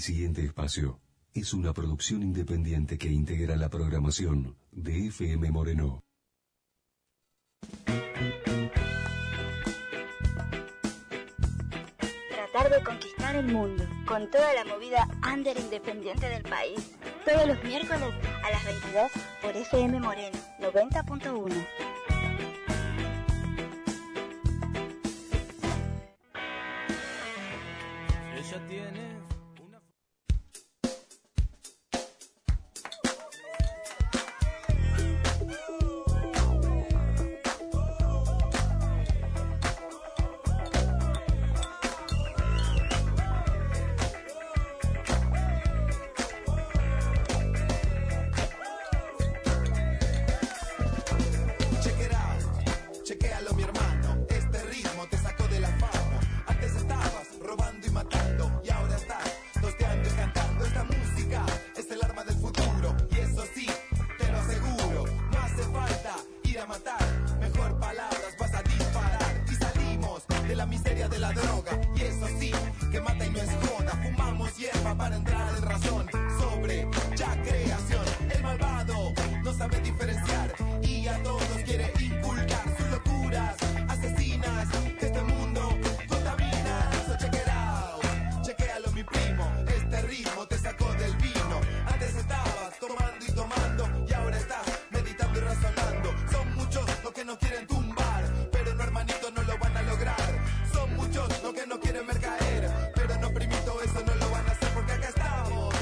siguiente espacio es una producción independiente que integra la programación de FM Moreno. Tratar de conquistar el mundo con toda la movida under independiente del país. Todos los miércoles a las 22 por FM Moreno 90.1. Ella tiene una... Chequéalo, mi hermano, este ritmo te sacó de la fama. Antes estabas robando y matando, y ahora estás tosteando y cantando. Esta música es el arma del futuro, y eso sí, te lo aseguro. No hace falta ir a matar, mejor palabras vas a disparar. Y salimos de la miseria de la droga, y eso sí, que mata y no es joda. Fumamos hierba para entrar en razón sobre ya creación. El malvado no sabe diferenciar, y a todos quiere inculcar sus locuras asesinas que este mundo contamina. So check it out, chequéalo mi primo, este ritmo te sacó del vino. Antes estabas tomando y tomando, y ahora estás meditando y razonando. Son muchos los que no quieren tumbar, pero no, hermanito, no lo van a lograr. Son muchos los que no quieren ver caer, pero no, primito, eso no lo van a hacer, porque acá estamos.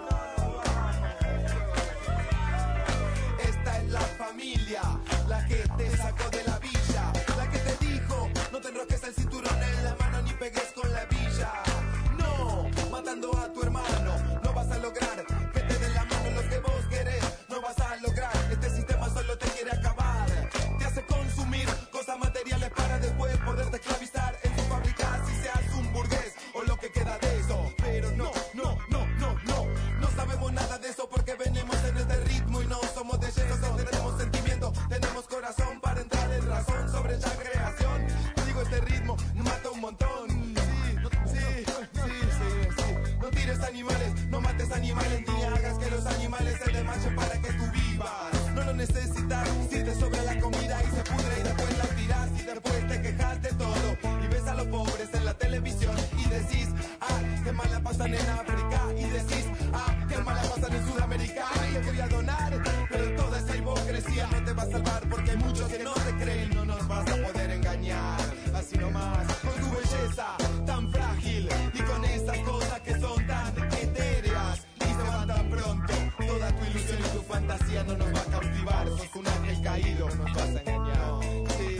Esta es la familia, la que te sacó de la villa, la que te dijo no te enroques el cinturón en la mano ni pegues con la villa. No, matando a tu hermano no vas a lograr que te den la mano los que vos querés, no vas a lograr. Este sistema solo te quiere acabar, te hace consumir cosas materiales para después poderte esclavizar en sus fábricas y seas un burgués o lo que queda de eso. Pero no sabemos nada de eso, porque venimos en este ritmo y no somos de yeso. Tenemos sentimiento, tenemos corazón para entrar en razón sobre la creación. Digo, este ritmo mata un montón. Sí. No tires animales, no mates animales, ni hagas que los animales se desmayen para que tú vivas. No lo necesitas si te sobra la comida y se pudre y después la tirás y después te quejas de todo. Y ves a los pobres en la televisión y decís, qué mal la pasan en África. Y decís, qué mal la pasan en Sudamérica. Yo voy a donar, pero toda esa hipocresía no te va a salvar, porque hay muchos que no te creen. No nos vas a poder engañar, así nomás, con tu belleza tan frágil y con esas cosas que son tan etéreas y se van tan pronto. Toda tu ilusión y tu fantasía no nos va a cautivar. Sos un ángel caído, nos vas a engañar. Sí.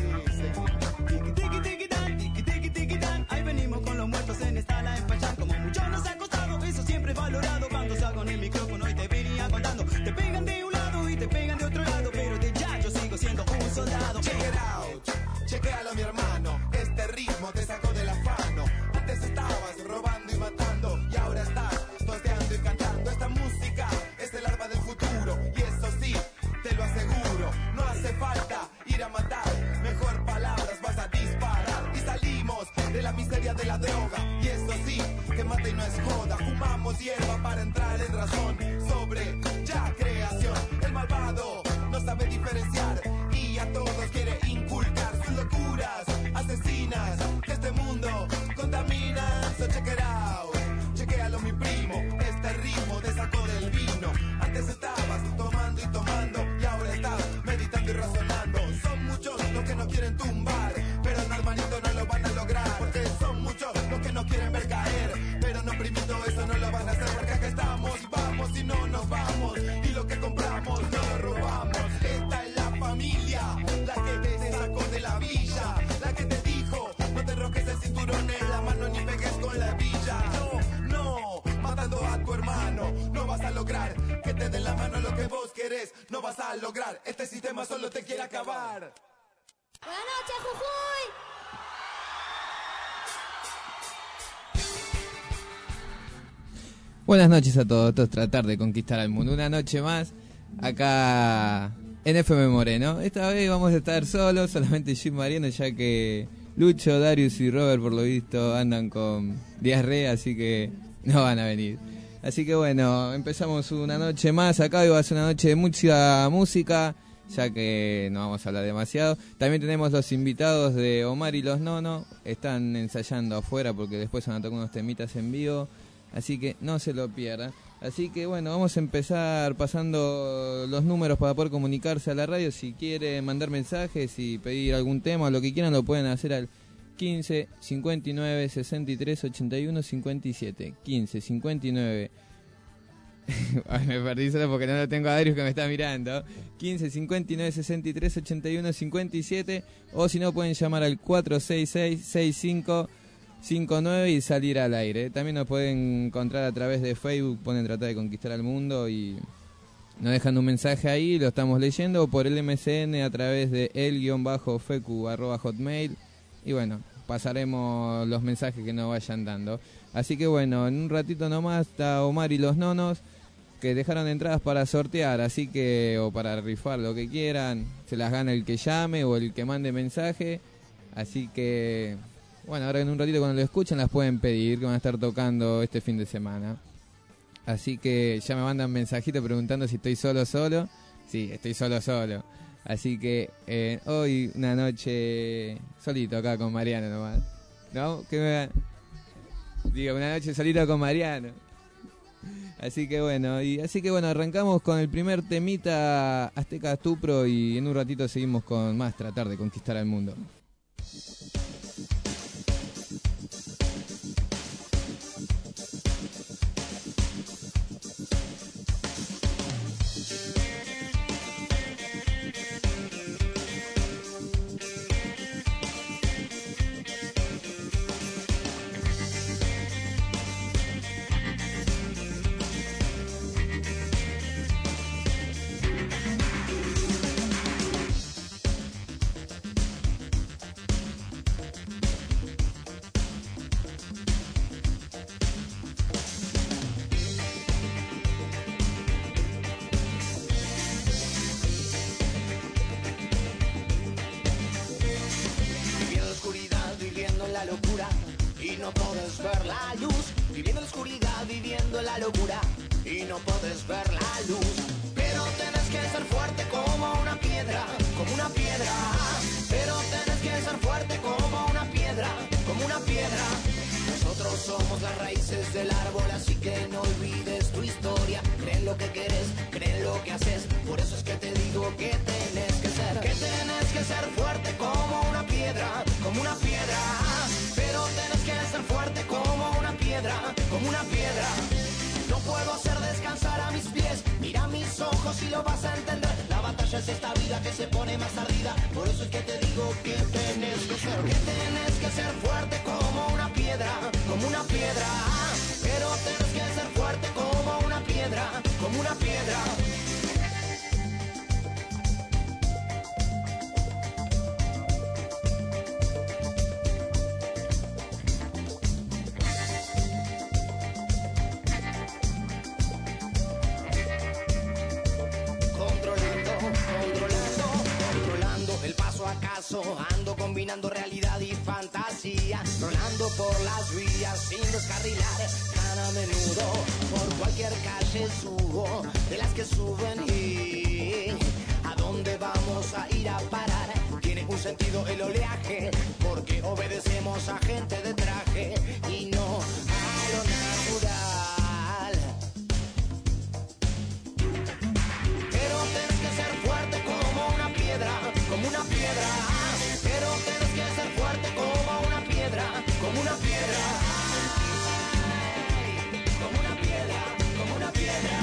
Tiki-tiki-tan, ahí venimos con los muertos en esta la empachar. Como muchos nos ha costado, eso siempre es valorado. Cuando salgo en el micrófono y te venía contando, te pegan de un lado y te pegan de otro lado, pero de ya yo sigo siendo un soldado. Check it out, chequéalo mi hermano, este ritmo te sacó del afano. Antes estabas robando y matando, y ahora estás tosteando y cantando. Esta música es el arma del futuro, y eso sí, te lo aseguro. No hace falta ir a matar, mejor palabras vas a disparar. Y salimos de la miseria de la droga, y eso sí, que mata y no es joda. Fumamos hierba para entrar en razón sobre ya creación. El malvado no sabe diferenciar, y a todos quiere inculcar sus locuras asesinas que este mundo contamina. So check it out, chequéalo mi primo, este ritmo te sacó del vino. Antes estabas tomando y tomando, y ahora estás meditando y razonando. Son muchos los que no quieren tumbar, pero no, hermanito, no lo van a lograr, porque son muchos los que no quieren ver caer, pero no, primito, eso no lo van a hacer, porque acá estamos y vamos y no nos vamos, y lo que compramos no lo robamos. Esta es la familia, la que te sacó de la villa, la que te dijo no te enroques el cinturón en la mano ni pegues con la villa. No, matando a tu hermano no vas a lograr que te den la mano lo que vos querés, no vas a lograr. Este sistema solo te quiere acabar. Buenas noches, Jujuy. Buenas noches a todos. Esto es tratar de conquistar al mundo. Una noche más acá en FM Moreno. Esta vez vamos a estar solos, solamente Jim Mariano, ya que Lucho, Darius y Robert por lo visto andan con diarrea, así que no van a venir. Así que bueno, empezamos una noche más. Acá hoy va a ser una noche de mucha música, ya que no vamos a hablar demasiado. También tenemos los invitados de Omar y los Nono. Están ensayando afuera porque después van a tocar unos temitas en vivo. Así que no se lo pierdan. Así que bueno, vamos a empezar pasando los números para poder comunicarse a la radio. Si quieren mandar mensajes y pedir algún tema o lo que quieran, lo pueden hacer al 15 59 63 81 57. 15 59 Ay, me perdí solo porque no lo tengo a Darius que me está mirando. 15 59 63 81 57. O si no, pueden llamar al 466 6559 y salir al aire. También nos pueden encontrar a través de Facebook, ponen Tratar de Conquistar al Mundo y nos dejan un mensaje ahí, lo estamos leyendo, o por el MSN a través de el_fecu@hotmail. Y bueno, pasaremos los mensajes que nos vayan dando. Así que bueno, en un ratito nomás está Omar y los Nonos, que dejaron entradas para sortear, así que, o para rifar, lo que quieran. Se las gana el que llame o el que mande mensaje. Así que bueno, ahora en un ratito cuando lo escuchen las pueden pedir, que van a estar tocando este fin de semana. Así que ya me mandan mensajitos preguntando si estoy solo. Sí, estoy solo. Así que hoy una noche solito acá con Mariano nomás. ¿No? Digo, una noche solito con Mariano. Así que bueno, arrancamos con el primer temita Azteca Stupro y en un ratito seguimos con más Tratar de Conquistar al Mundo. Ando combinando realidad y fantasía, rolando por las vías sin descarrilar. Tan a menudo por cualquier calle subo, de las que suben y ¿a dónde vamos a ir a parar? Tiene un sentido el oleaje, porque obedecemos a gente de traje y no a lo natural. Pero tienes que ser fuerte como una piedra, como una piedra. Pero tienes que ser fuerte como una piedra, como una piedra. Ay, como una piedra, como una piedra.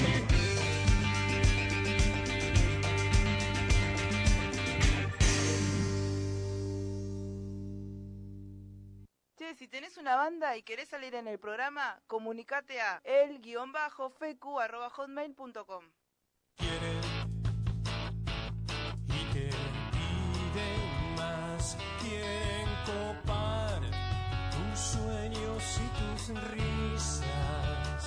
Che, si tenés una banda y querés salir en el programa, comunicate a el_fecu@hotmail.com. Quieren y que piden más, quieren copar tus sueños y tus risas.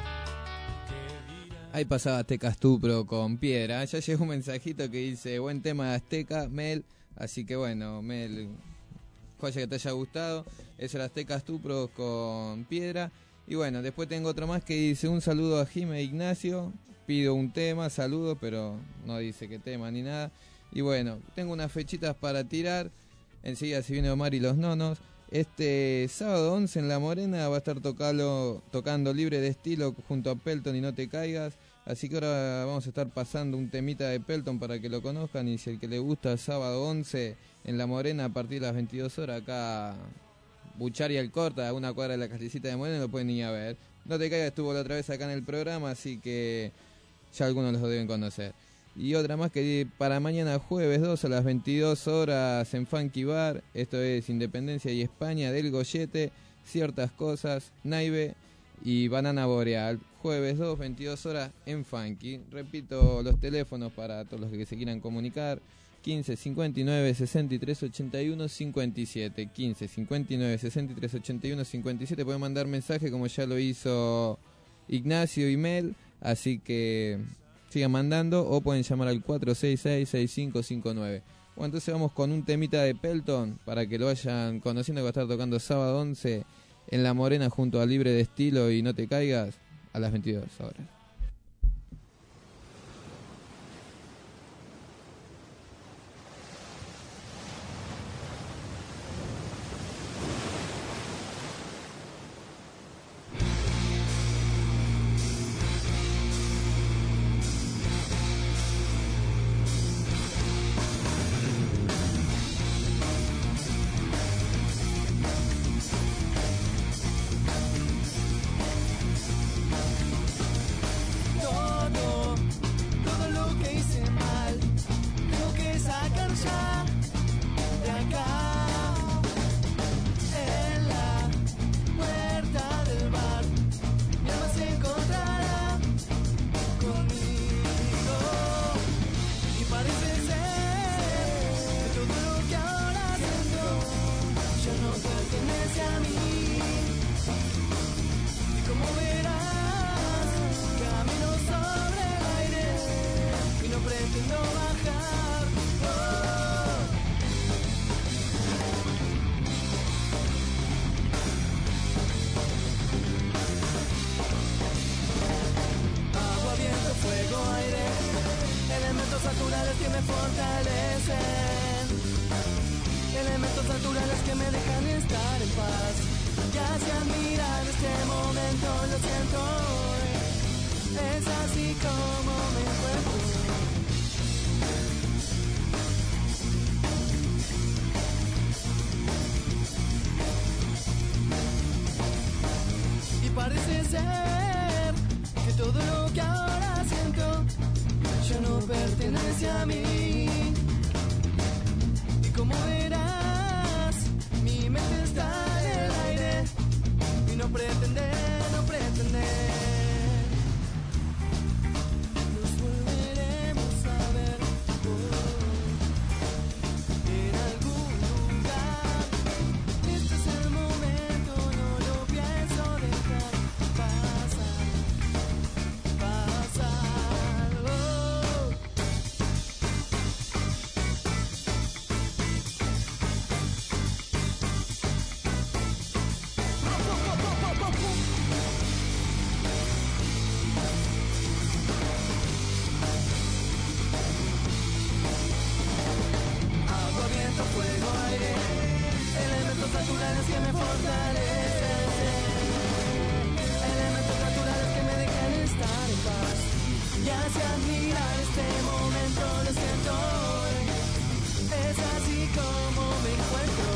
Ahí pasaba Azteca Stupro con Piedra. Ya llegó un mensajito que dice: buen tema de Azteca, Mel. Así que bueno, Mel, joya que te haya gustado. Eso era Azteca Stupro con Piedra. Y Y bueno, después tengo otro más que dice: un saludo a Jime Ignacio, pido un tema, saludo, pero no dice qué tema ni nada. Y bueno, tengo unas fechitas para tirar. Enseguida se viene Omar y los nonos. Este sábado 11 en La Morena va a estar tocando Libre de Estilo junto a Pelton y No Te Caigas. Así que ahora vamos a estar pasando un temita de Pelton para que lo conozcan. Y si el que le gusta, sábado 11 en La Morena a partir de las 22 horas, acá Buchari al Corta, a una cuadra de la callecita de Morena, lo pueden ir a ver. No Te Caigas estuvo la otra vez acá en el programa, así que ya algunos los deben conocer. Y otra más que para mañana jueves 2 a las 22 horas en Funky Bar, esto es Independencia y España, del Goyete, Ciertas Cosas, Naive y Banana Boreal. Jueves 2, 22 horas en Funky. Repito los teléfonos para todos los que se quieran comunicar: 15 59 63 81 57. 15 59 63 81 57. Pueden mandar mensaje como ya lo hizo Ignacio y Mel, así que sigan mandando, o pueden llamar al 466-6559. Bueno, entonces vamos con un temita de Pelton para que lo vayan conociendo, que va a estar tocando sábado 11 en La Morena junto a Libre de Estilo y No Te Caigas a las 22 horas. Parece ser que todo lo que ahora siento ya no pertenece a mí. Y como verás, mi mente está en el aire y no pretende, no pretende. Nos volveremos a ver en algún lugar. Este es el momento, no lo pienso dejar pasar, pasar. Oh. Agua, viento, fuego, aire, elementos naturales que me fortalecen, elementos naturales que me dejan estar en paz. Y hacia admirar este momento lo siento, es así como me encuentro.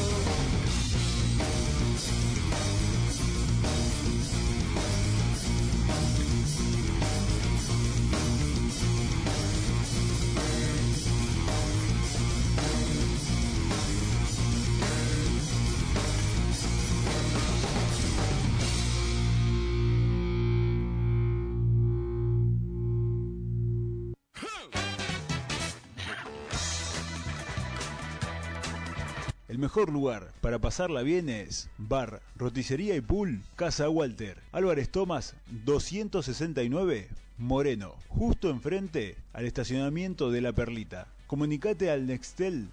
El mejor lugar para pasarla bien es Bar, Roticería y Pool Casa Walter, Álvarez Thomas 269, Moreno, justo enfrente al estacionamiento de La Perlita. Comunicate al Nextel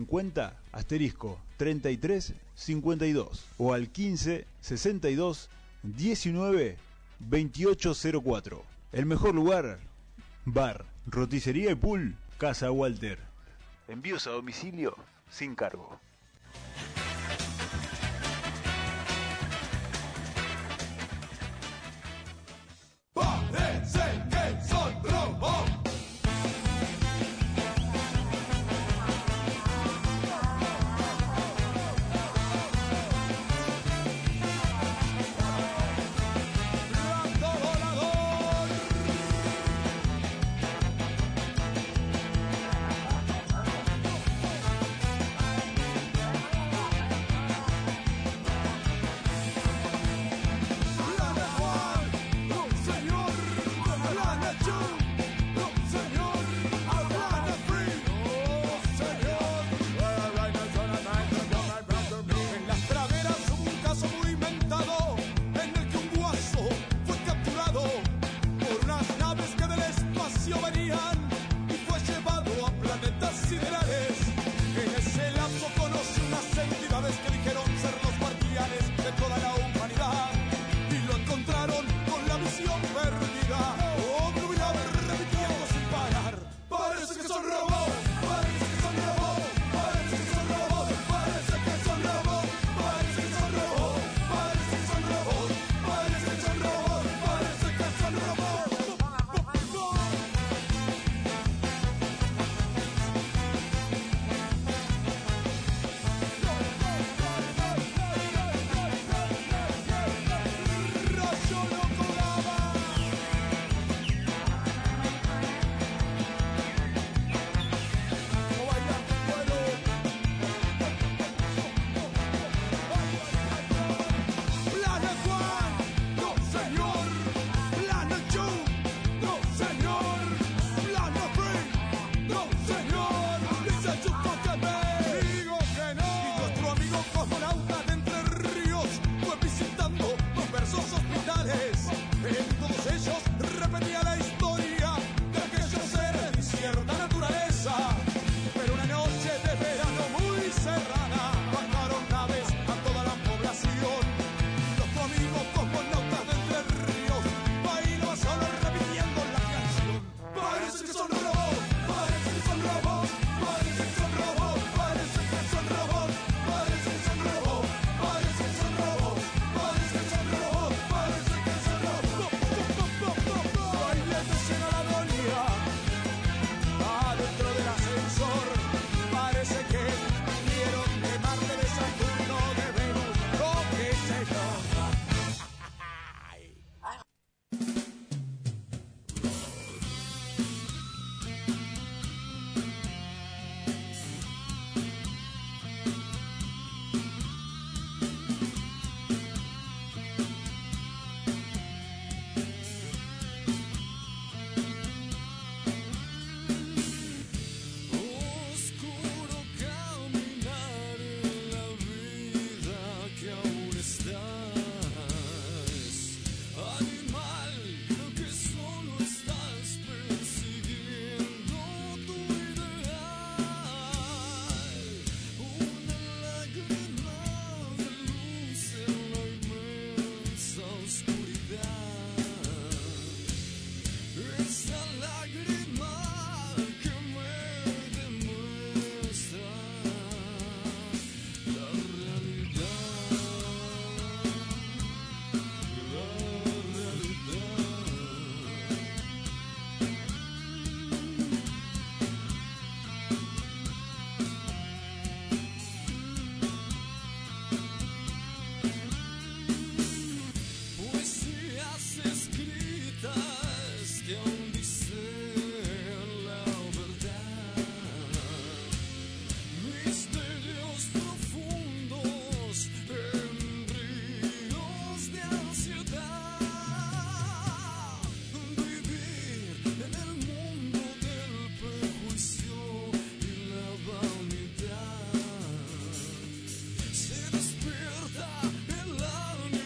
350 *3352 o al 15 62 19-2804. El mejor lugar, bar, roticería y pool, Casa Walter. Envíos a domicilio sin cargo. Parece que son robots.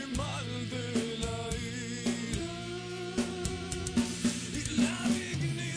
La dignidad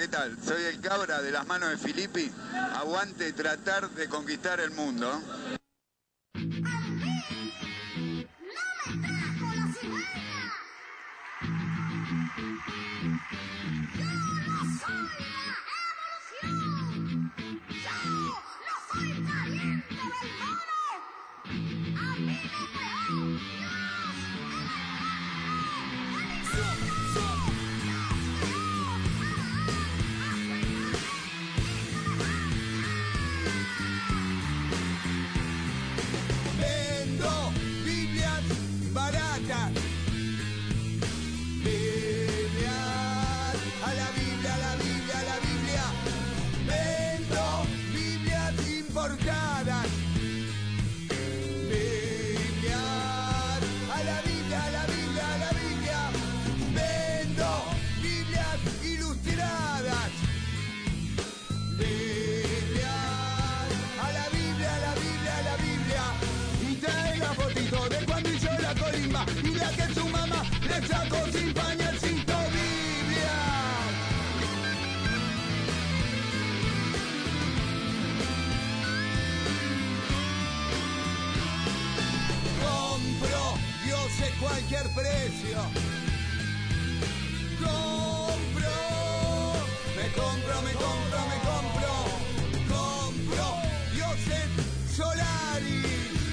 ¿qué tal? Soy el Cabra de las manos de Filippi. Aguante tratar de conquistar el mundo. Y la que su mamá le sacó sin pañalcito Biblia. Compro, yo sé cualquier precio. Compro, me compro. Compro, yo sé Solaris.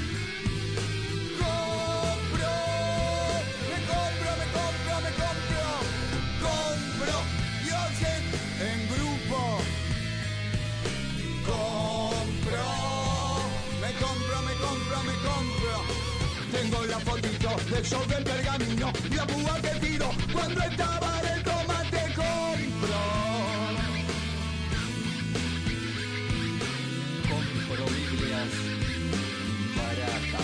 Tengo la fotito del show del pergamino y la púa que tiro cuando estaba en el tomate compro Biblias baratas.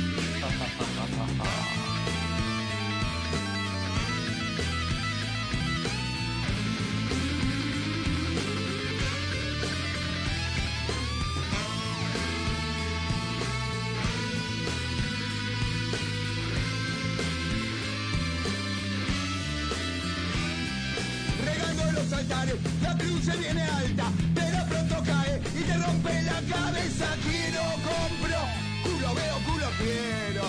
La cruz se viene alta, pero pronto cae y te rompe la cabeza. Quiero, compro, culo veo, culo quiero.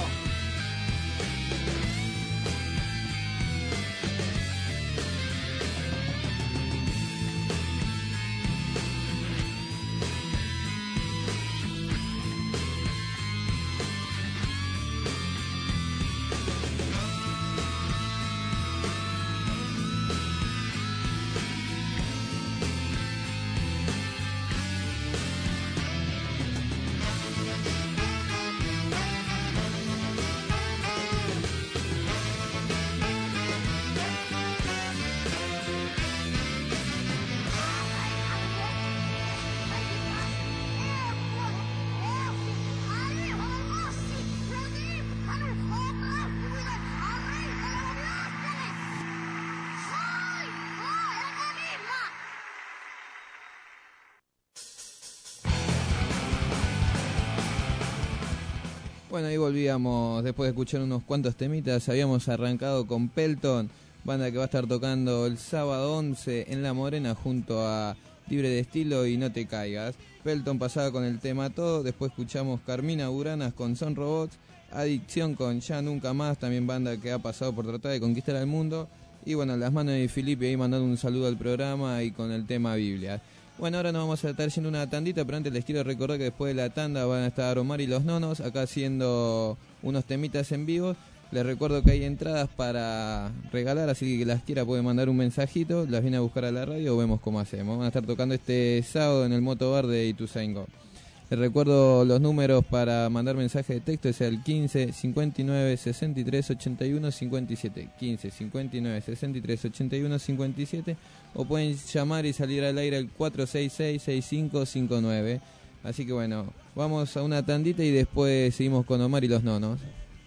Bueno, ahí volvíamos después de escuchar unos cuantos temitas. Habíamos arrancado con Pelton, banda que va a estar tocando el sábado 11 en La Morena junto a Libre de Estilo y No Te Caigas. Pelton pasaba con el tema Todo, después escuchamos Carmina Buranas con Son Robots, Adicción con Ya Nunca Más, también banda que ha pasado por tratar de conquistar al mundo. Y bueno, Las Manos de Filippi ahí mandando un saludo al programa y con el tema Biblia. Bueno, ahora nos vamos a estar haciendo una tandita, pero antes les quiero recordar que después de la tanda van a estar Omar y los Nonos acá haciendo unos temitas en vivo. Les recuerdo que hay entradas para regalar, así que las quiera pueden mandar un mensajito, las viene a buscar a la radio o vemos cómo hacemos. Van a estar tocando este sábado en el Motobar de Ituzaingó. Les recuerdo los números para mandar mensaje de texto, es el 15 59 63 81 57, 15 59 63 81 57, o pueden llamar y salir al aire al 466 6559. Así que bueno, vamos a una tandita y después seguimos con Omar y los Nonos.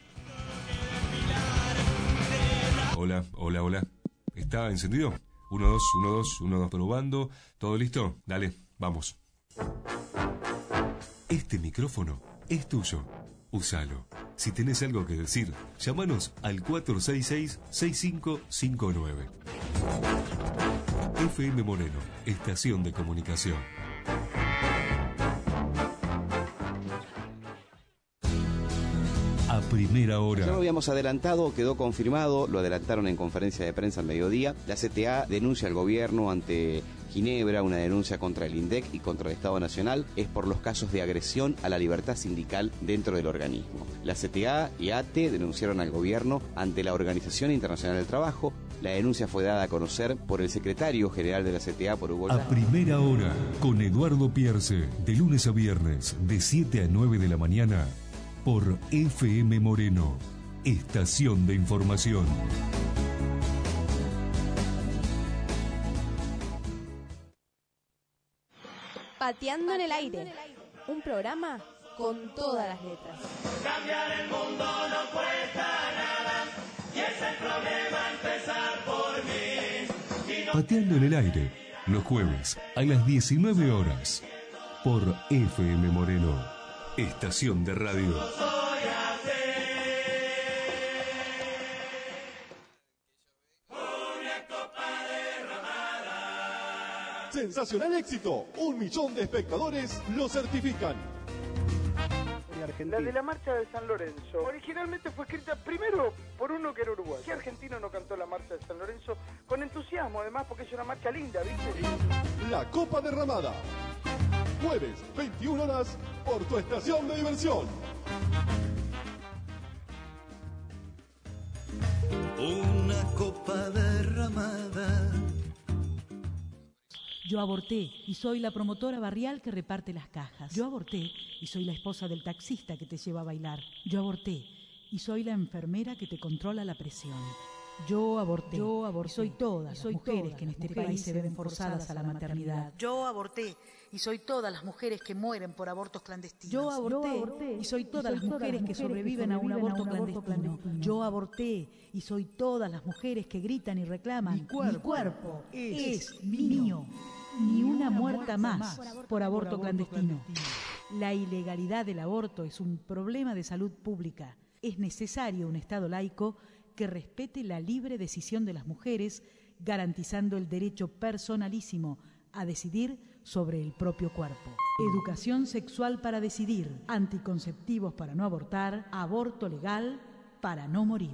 Hola, hola, hola. ¿Está encendido? 1, 2, 1, 2, 1, 2, probando. ¿Todo listo? Dale, vamos. Este micrófono es tuyo. Usalo. Si tenés algo que decir, llámanos al 466-6559. FM Moreno, estación de comunicación. A primera hora. Ya lo habíamos adelantado, quedó confirmado, lo adelantaron en conferencia de prensa al mediodía. La CTA denuncia al gobierno ante Ginebra, una denuncia contra el INDEC y contra el Estado Nacional, es por los casos de agresión a la libertad sindical dentro del organismo. La CTA y ATE denunciaron al gobierno ante la Organización Internacional del Trabajo. La denuncia fue dada a conocer por el secretario general de la CTA, por Hugo. A primera hora, con Eduardo Pierce, de lunes a viernes, de 7 a 9 de la mañana, por FM Moreno, estación de información. Pateando en el aire, un programa con todas las letras. Cambiar el mundo no cuesta nada, y es el problema empezar por mí. Pateando en el aire, los jueves a las 19 horas, por FM Moreno, estación de radio. Sensacional éxito, 1 millón de espectadores lo certifican. La de la marcha de San Lorenzo originalmente fue escrita primero por uno que era uruguayo. ¿Qué argentino no cantó la marcha de San Lorenzo con entusiasmo, además, porque es una marcha linda, ¿viste? La Copa Derramada, jueves 21 horas por tu estación de diversión. Una copa derramada. Yo aborté y soy la promotora barrial que reparte las cajas. Yo aborté y soy la esposa del taxista que te lleva a bailar. Yo aborté y soy la enfermera que te controla la presión. Yo aborté y soy todas las mujeres que en este país se ven forzadas a la maternidad. Yo aborté y soy todas las mujeres que mueren por abortos clandestinos. Yo aborté y soy todas las mujeres que sobreviven a un aborto clandestino. Yo aborté y soy todas las mujeres que gritan y reclaman: mi cuerpo es mío. Ni una muerta más por aborto clandestino. La ilegalidad del aborto es un problema de salud pública. Es necesario un Estado laico que respete la libre decisión de las mujeres, garantizando el derecho personalísimo a decidir sobre el propio cuerpo. Educación sexual para decidir, anticonceptivos para no abortar, aborto legal para no morir.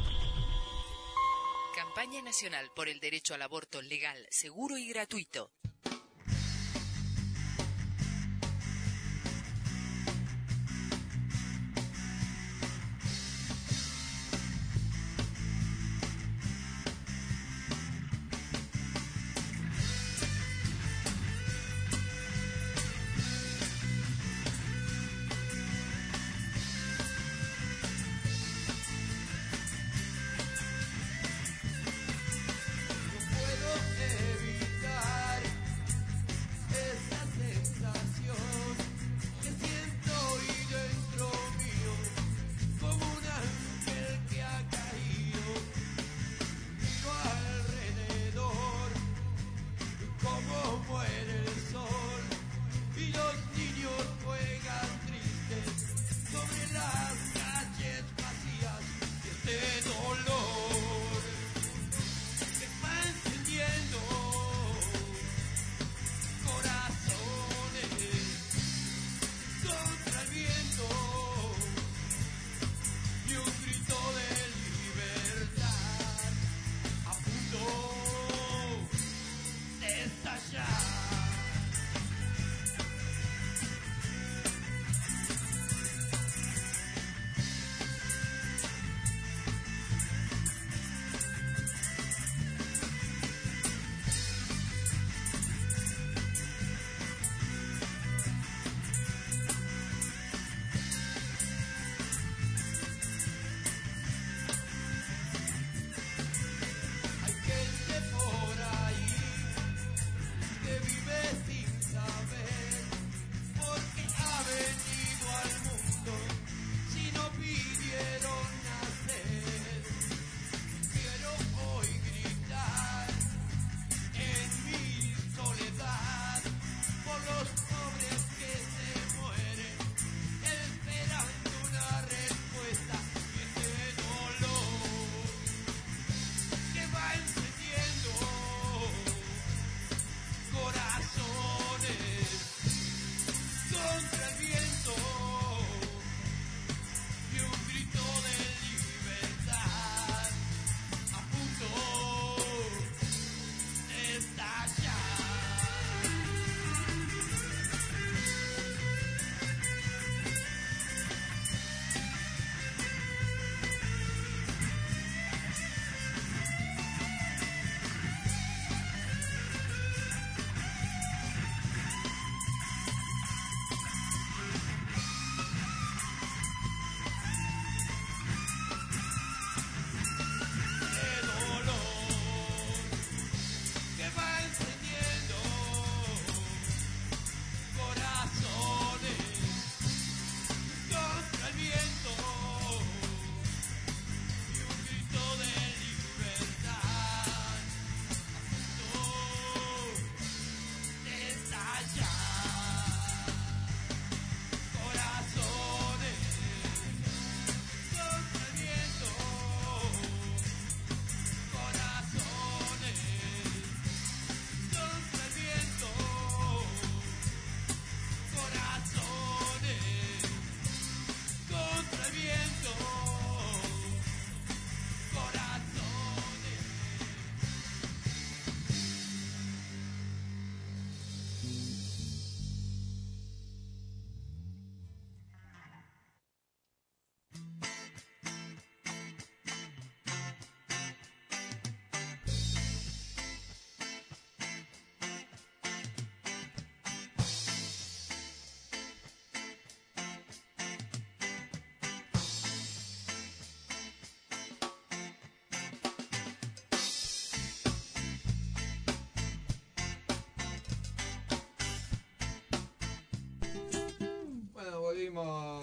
Campaña Nacional por el Derecho al Aborto Legal, Seguro y Gratuito.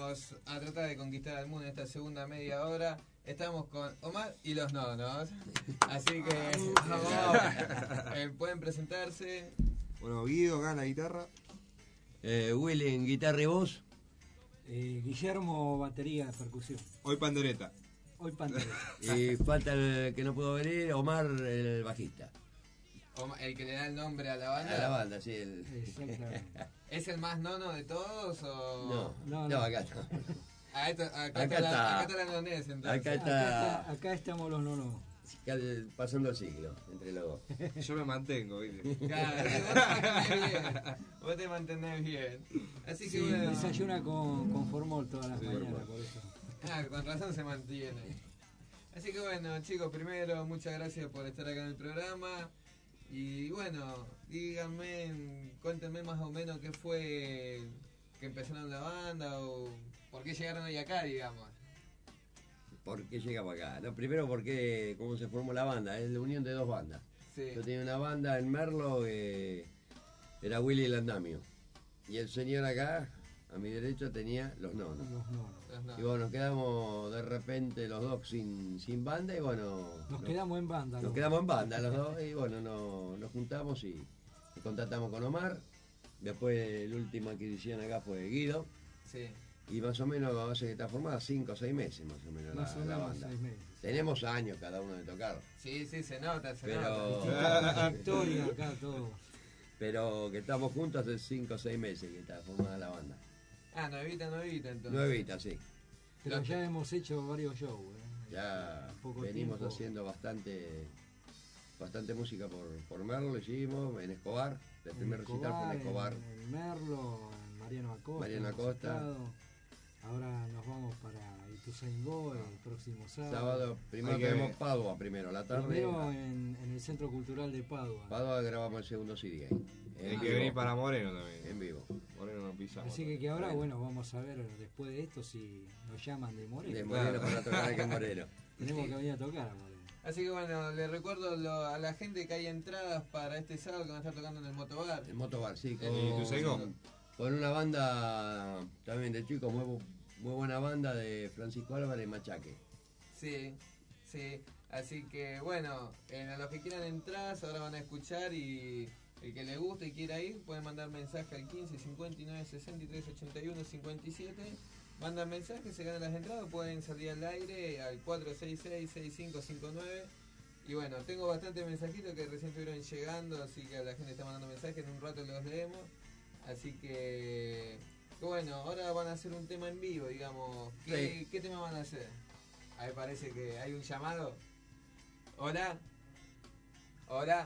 vamos a tratar de conquistar al mundo en esta segunda media hora. Estamos con Omar y los nonos. Así que pueden presentarse. Bueno, Guido acá en la guitarra. Willy en guitarra y voz. Guillermo, batería, percusión. Hoy pandereta. Hoy pandereta. Y falta el que no pudo venir, Omar, el bajista. El que le da el nombre a la banda. A la banda, sí. Exactamente. ¿Es el más nono de todos o...? No, acá está. Acá está la nonés, entonces. Acá estamos los nonos. Pasando el siglo, entre los dos. Yo me mantengo, ¿viste? Claro, vos te mantenés bien. Así que sí, bueno. Desayuna con formol todas las mañanas, por eso. Con razón se mantiene. Así que bueno, chicos, primero, muchas gracias por estar acá en el programa. Y bueno, díganme, cuéntenme más o menos qué fue que empezaron la banda o por qué llegaron hoy acá, digamos. ¿Por qué llegamos acá? No, primero porque cómo se formó la banda, es la unión de dos bandas. Sí. Yo tenía una banda en Merlo que era Willy el Andamio. Y el señor acá, a mi derecha, tenía los nonos. Y bueno, nos quedamos de repente los dos sin banda y bueno... Nos quedamos en banda. Nos quedamos en banda los dos y bueno, nos juntamos y nos contactamos con Omar. Después la última adquisición acá fue Guido. Sí. Y más o menos vamos a que está formada 5 o 6 meses más o menos la banda. 6 meses. Tenemos años cada uno de tocar. Sí, se nota, nota. Historia acá, todo. Pero que estamos juntos hace 5 o 6 meses que está formada la banda. Nuevita entonces. Nuevita, sí. Pero ya hemos hecho varios shows. Ya venimos haciendo bastante música por Merlo, hicimos, en Escobar. El primer recital fue en Escobar. En Merlo, en Mariano Acosta. Ahora nos vamos para Ituzaingó el próximo sábado. Primero tenemos Padua, primero, la tarde. Primero en el Centro Cultural de Padua. Padua grabamos el segundo CD ahí. Hay que venir para Moreno también. En vivo. Moreno no pisamos. Así que ahora, bueno, vamos a ver después de esto si nos llaman de Moreno. De Moreno para tocar aquí en Moreno. Tenemos que venir a tocar a Moreno. Así que bueno, le recuerdo a la gente que hay entradas para este sábado que van a estar tocando en el Motobar. El Motobar, sí. Con una banda también de chicos, muy buena banda de Francisco Álvarez Machaque. Sí. Así que bueno, a los que quieran entradas ahora van a escuchar y el que le guste y quiera ir pueden mandar mensaje al 15 59 63 81 57. Mandan mensaje, se ganan las entradas, pueden salir al aire al 466-6559. Y bueno, tengo bastantes mensajitos que recién estuvieron llegando, así que la gente está mandando mensajes, en un rato los leemos. Así que bueno, ahora van a hacer un tema en vivo, digamos. ¿Qué tema van a hacer? A ver, parece que hay un llamado. Hola. Hola.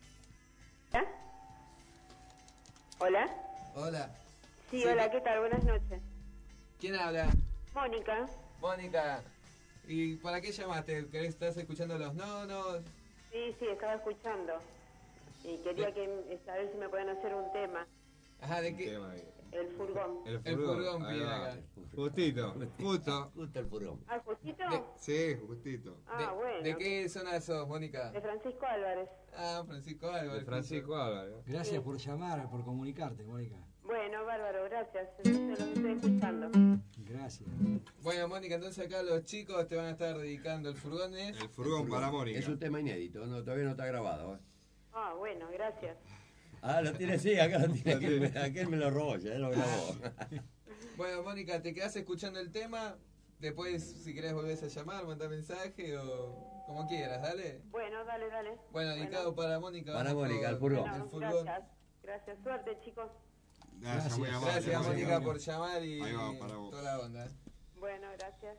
Hola. Sí, hola, ¿qué tal? Buenas noches. ¿Quién habla? Mónica. ¿Y para qué llamaste? ¿Estás escuchando los nonos? Sí, estaba escuchando. Y quería saber si me pueden hacer un tema. Ajá, ¿de qué? El furgón. El furgón pide acá. Justo el furgón. ¿Ah, justito? Sí, justito. Bueno. ¿De qué zona sos, Mónica? De Francisco Álvarez. Francisco Álvarez. De Francisco Álvarez. Gracias por llamar, por comunicarte, Mónica. Bueno, bárbaro, gracias. Entonces los estoy escuchando. Gracias. Bueno, Mónica, entonces acá los chicos te van a estar dedicando el furgón. El furgón para Mónica. Es un tema inédito, todavía no está grabado. Bueno, gracias. Lo tiene, sí, acá lo tiene. Aquel me lo robó, ya lo grabó. Bueno, Mónica, te quedás escuchando el tema. Después, si querés, volvés a llamar, mandar mensaje o como quieras, dale. Bueno, dale. Bueno, dedicado para Mónica. Para Mónica, el furgón. Bueno, gracias. Suerte, chicos. Gracias, muy amable. Gracias, Mónica, por llamar y ahí vamos, para vos. Toda la onda. Bueno, gracias.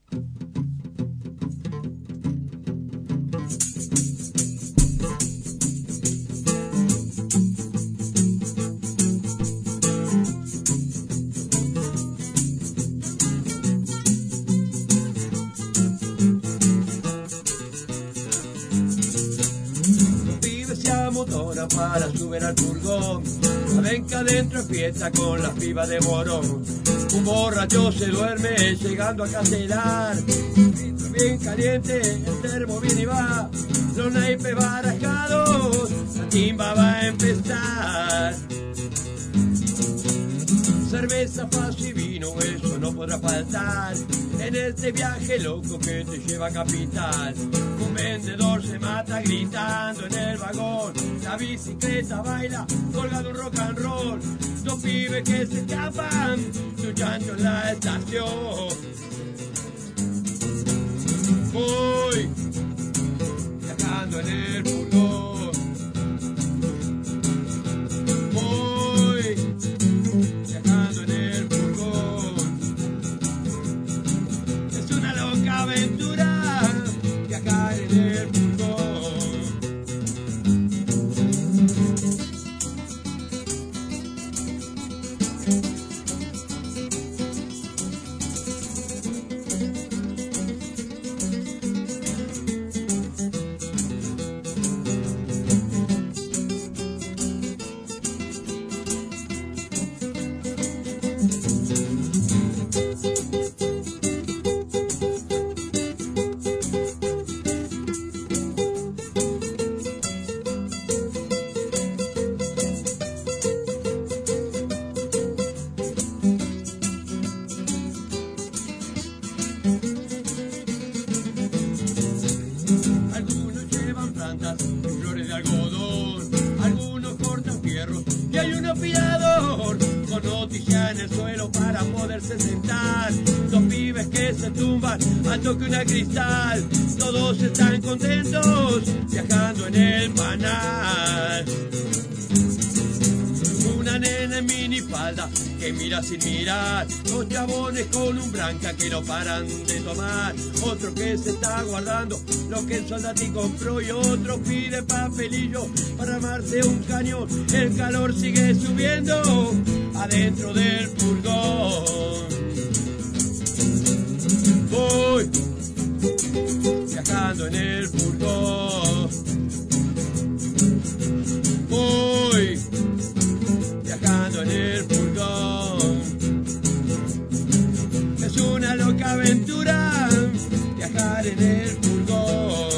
Motora para subir al furgón. Saben que adentro es fiesta con las pibas de Morón. Un borracho se duerme llegando a caselar. Bien caliente, el termo viene y va. Los naipes barajados, la timba va a empezar. cerveza, paso y vino, eso no podrá faltar en este viaje loco que te lleva a capital. Un vendedor se mata gritando en el vagón, la bicicleta baila colgado un rock and roll. Dos pibes que se escapan, luchando en la estación. Voy viajando en el furgón. Voy viajando en el furgón. Es una loca aventura viajar en el furgón. Alto que una cristal, todos están contentos viajando en el panal. Una nena en minifalda que mira sin mirar, dos chabones con un branca que no paran de tomar, otro que se está guardando lo que el soldati compró y otro pide papelillo para armarse un cañón. El calor sigue subiendo adentro del furgón. Voy viajando en el furgón. Voy viajando en el furgón. Es una loca aventura viajar en el furgón.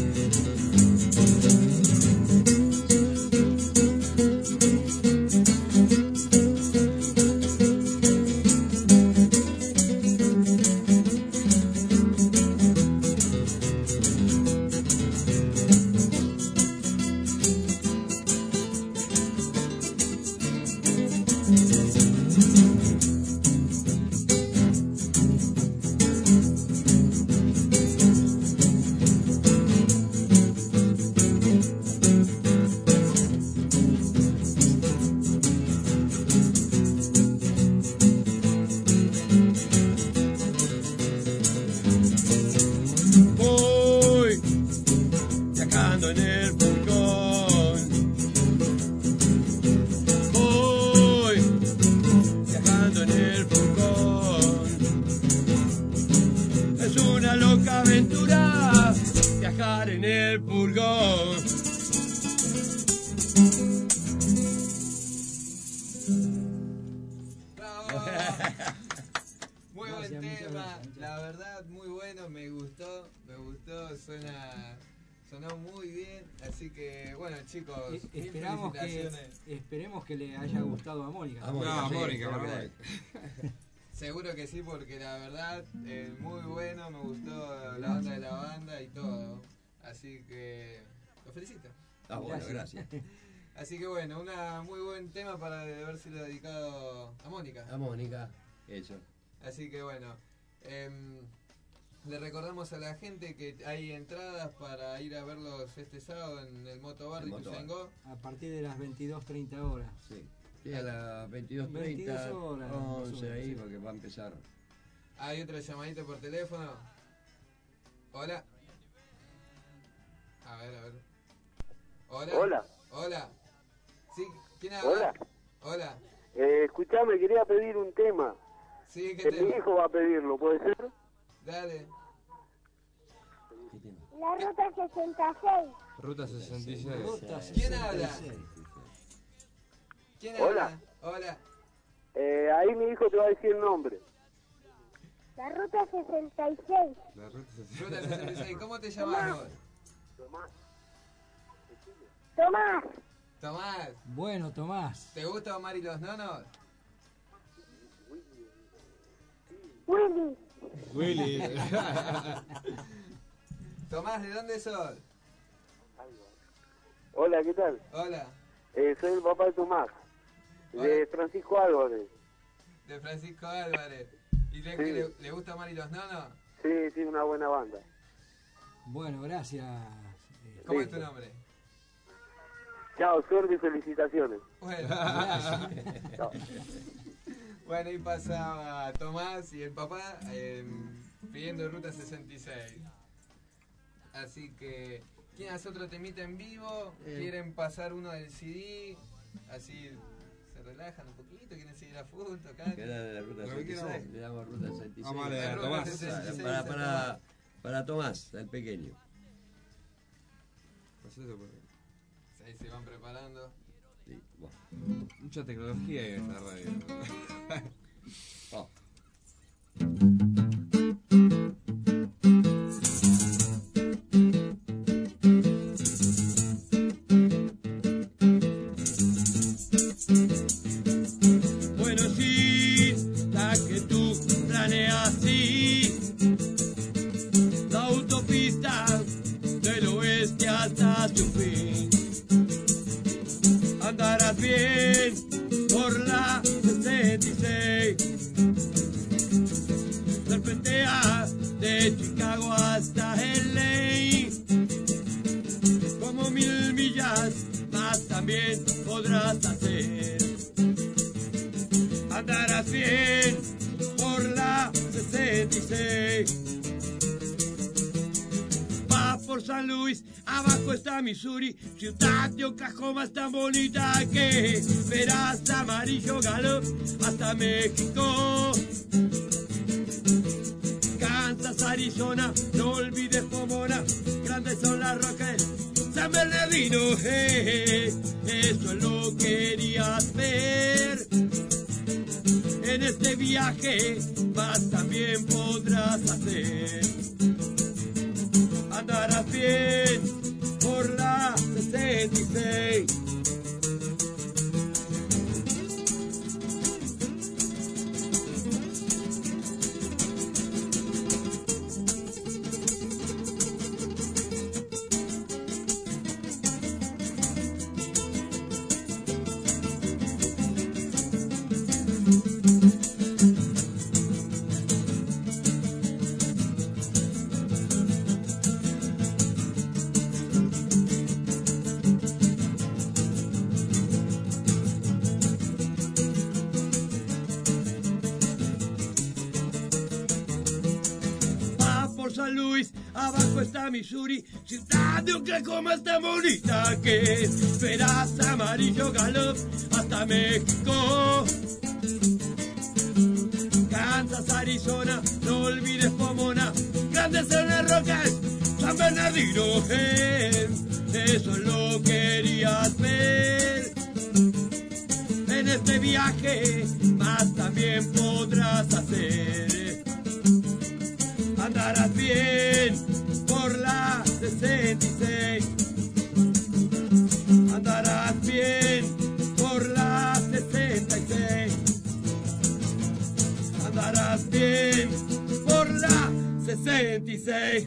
Sonó muy bien, así que bueno chicos, esperemos que le haya gustado a Mónica. A Mónica. Seguro que sí, porque la verdad es muy bueno, me gustó la onda de la banda y todo, así que lo felicito. Bueno, gracias. Así que bueno, un muy buen tema para habérselo dedicado a Mónica. A Mónica, eso. Así que bueno, le recordamos a la gente que hay entradas para ir a verlos este sábado en el Motobar de Ituzaingó. A partir de las 22:30 horas. Sí, a las 22:30, 11 ahí, porque va a empezar. Hay otra llamadita por teléfono. Hola. A ver. Hola. Sí, ¿quién habla? Hola. Escuchame, quería pedir un tema. Sí, ¿qué tema? Mi hijo va a pedirlo, ¿puede ser? Dale. La ruta 66. Ruta 66. ¿Quién habla? Hola. Hola. Ahí mi hijo te va a decir el nombre. La ruta 66. La ruta 66. Ruta 66. ¿Cómo te llamas vos? Tomás. Tomás. Bueno, Tomás. ¿Te gusta Omar y los Nonos? Willy. Willy. Tomás, ¿de dónde sos? Hola, ¿qué tal? Hola. Soy el papá de Tomás, de Francisco Álvarez. De Francisco Álvarez. ¿Y le gusta Mari los Nonos? Sí, sí, una buena banda. Bueno, gracias. ¿Cómo es tu nombre? Chao, suerte y felicitaciones. Bueno, Chao. Bueno, ahí pasaba Tomás y el papá pidiendo Ruta 66. Así que, ¿quieren hacer otro temita en vivo? ¿Quieren pasar uno del CD? Así se relajan un poquito, quieren seguir a fútbol, tocar. Que era de la Ruta 66, le damos Ruta 66. Vamos a leer a Tomás. Para Tomás, el pequeño. Ahí se van preparando. Sí, mucha tecnología en esta radio. Oh. Bueno, sí, la que tú planeas, sí, la autopista del oeste hasta su fin. Andarás bien por la 66, serpentea de Chicago hasta LA, como 1000 millas más también podrás hacer. Andarás bien por la 66. Va por San Luis, abajo está Missouri, ciudad de Oklahoma es tan bonita que verás amarillo Gallup hasta México. Kansas, Arizona, no olvides Pomona, grandes son las rocas, San Bernardino, eso es lo que querías ver. En este viaje más también podrás hacer. Andarás bien por la 66. San Luis, abajo está Missouri, ciudad de Oklahoma es tan bonita que verás amarillo Gallup hasta México. Kansas, Arizona, no olvides Pomona, grandes son las rocas, San Bernardino, eso es lo que querías ver. En este viaje más también podrás hacer. Andarás bien por la 66. Andarás bien por la 66. Andarás bien por la 66.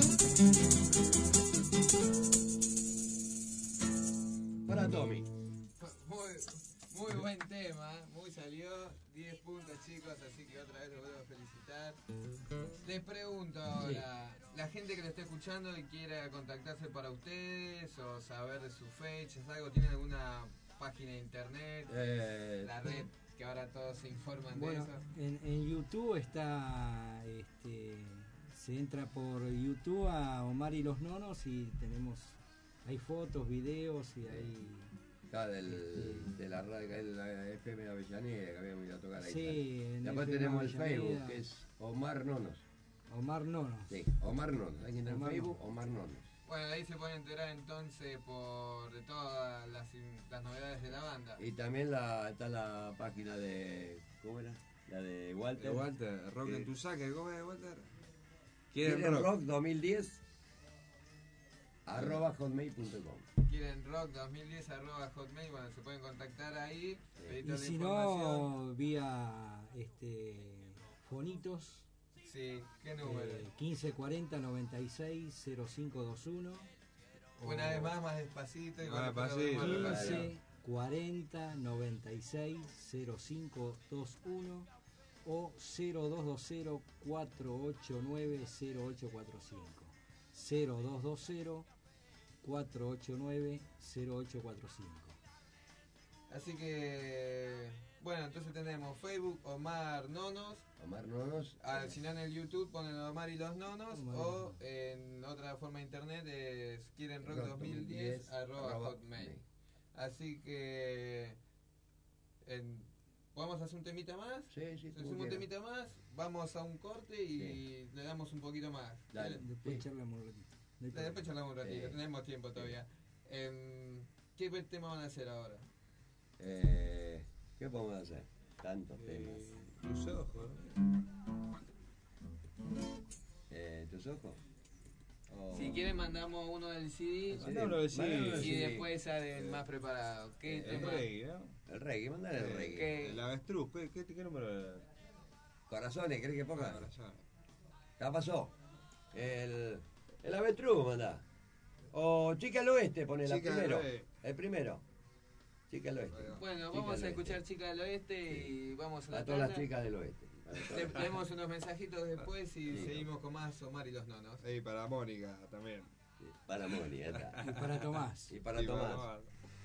Para Tommy. Muy buen tema, muy salió. 10 puntos, chicos, así que otra vez los vuelvo a felicitar. Les pregunto ahora, la gente que lo esté escuchando y quiera contactarse para ustedes o saber de sus fechas, algo, ¿tienen alguna página de internet? La red, que ahora todos se informan de eso. En YouTube está, se entra por YouTube a Omar y los Nonos y hay fotos, videos y hay... Acá de la radio, de la FM de Avellaneda, que habíamos ido a tocar ahí. Sí, en después FM tenemos el Avellaneda. Facebook, que es Omar Nonos. Omar Nonos. Sí, Omar Nonos. Hay que entrar en Facebook, Omar Nonos. Bueno, ahí se pueden enterar entonces de todas las novedades de la banda. Y también está la página de... ¿Cómo era? La de Walter. Rock en tu saque, ¿cómo es, Walter? ¿Quieren rock 2010? @hotmail.com. Quieren rock 2010 @hotmail, bueno, se pueden contactar ahí, pedir Y toda la si información. no, vía Fonitos, Sí, ¿qué número? 1540 96 0521. Una vez más despacito. Más despacito. 1540 96 0521 o 0220 489 0845. 0220 489 0845. Así que, bueno, entonces tenemos Facebook Omar Nonos. Omar Nonos. Si no en el YouTube ponen Omar y los Nonos. O en otra forma de internet es quierenrock2010 @ Así que, ¿podemos hacer un temita más? Sí. Hacemos un temita más, vamos a un corte y le damos un poquito más. Dale. Después charlamos un ratito. Después charlamos un ratito, tenemos tiempo todavía. ¿Qué tema van a hacer ahora? ¿Qué podemos hacer? Tantos temas. Tus ojos. ¿Tus ojos? Si quieren mandamos uno del CD, y después sale más preparado. ¿Qué tema? Reggae, ¿no? El reggae, mandale el reggae. El avestruz, ¿qué número? Corazones, ¿querés que ponga? Corazones. ¿Qué pasó? El avestruz, mandá. O Chica al Oeste, ponela primero. El primero. Chica al Oeste. Bueno, vamos a escuchar Chica del Oeste y vamos a la todas las chicas del oeste. Tenemos unos mensajitos después y seguimos con más Omar y los Nonos. Y para Mónica también. Para Mónica, está. Y para Tomás. Y para Tomás.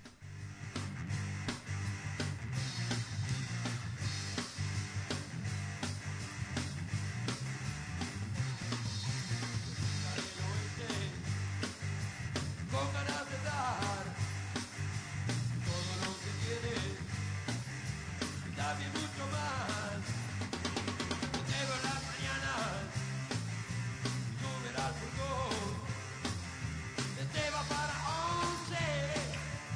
Con ganas de dar todo lo que tienes, dame mucho más. Te veo en las mañanas, tú verás por gol. Te va para 11,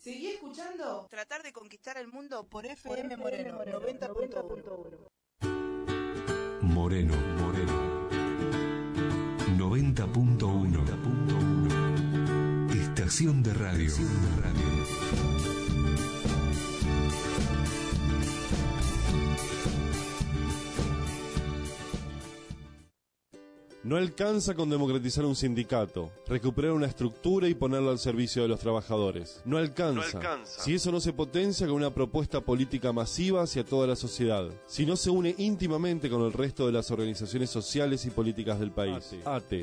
Seguí escuchando Tratar de Conquistar el Mundo por FM Moreno 90.1. Moreno 90.1. Estación de radio. No alcanza con democratizar un sindicato, recuperar una estructura y ponerlo al servicio de los trabajadores. No alcanza. Si eso no se potencia con una propuesta política masiva hacia toda la sociedad. Si no se une íntimamente con el resto de las organizaciones sociales y políticas del país. ATE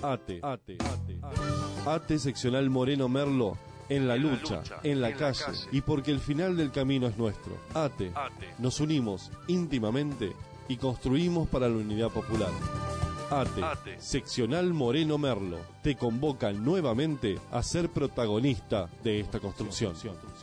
seccional Moreno Merlo. En la lucha, en la calle, y porque el final del camino es nuestro. ATE. Nos unimos íntimamente y construimos para la unidad popular. ATE, seccional Moreno Merlo, te convoca nuevamente a ser protagonista de esta construcción.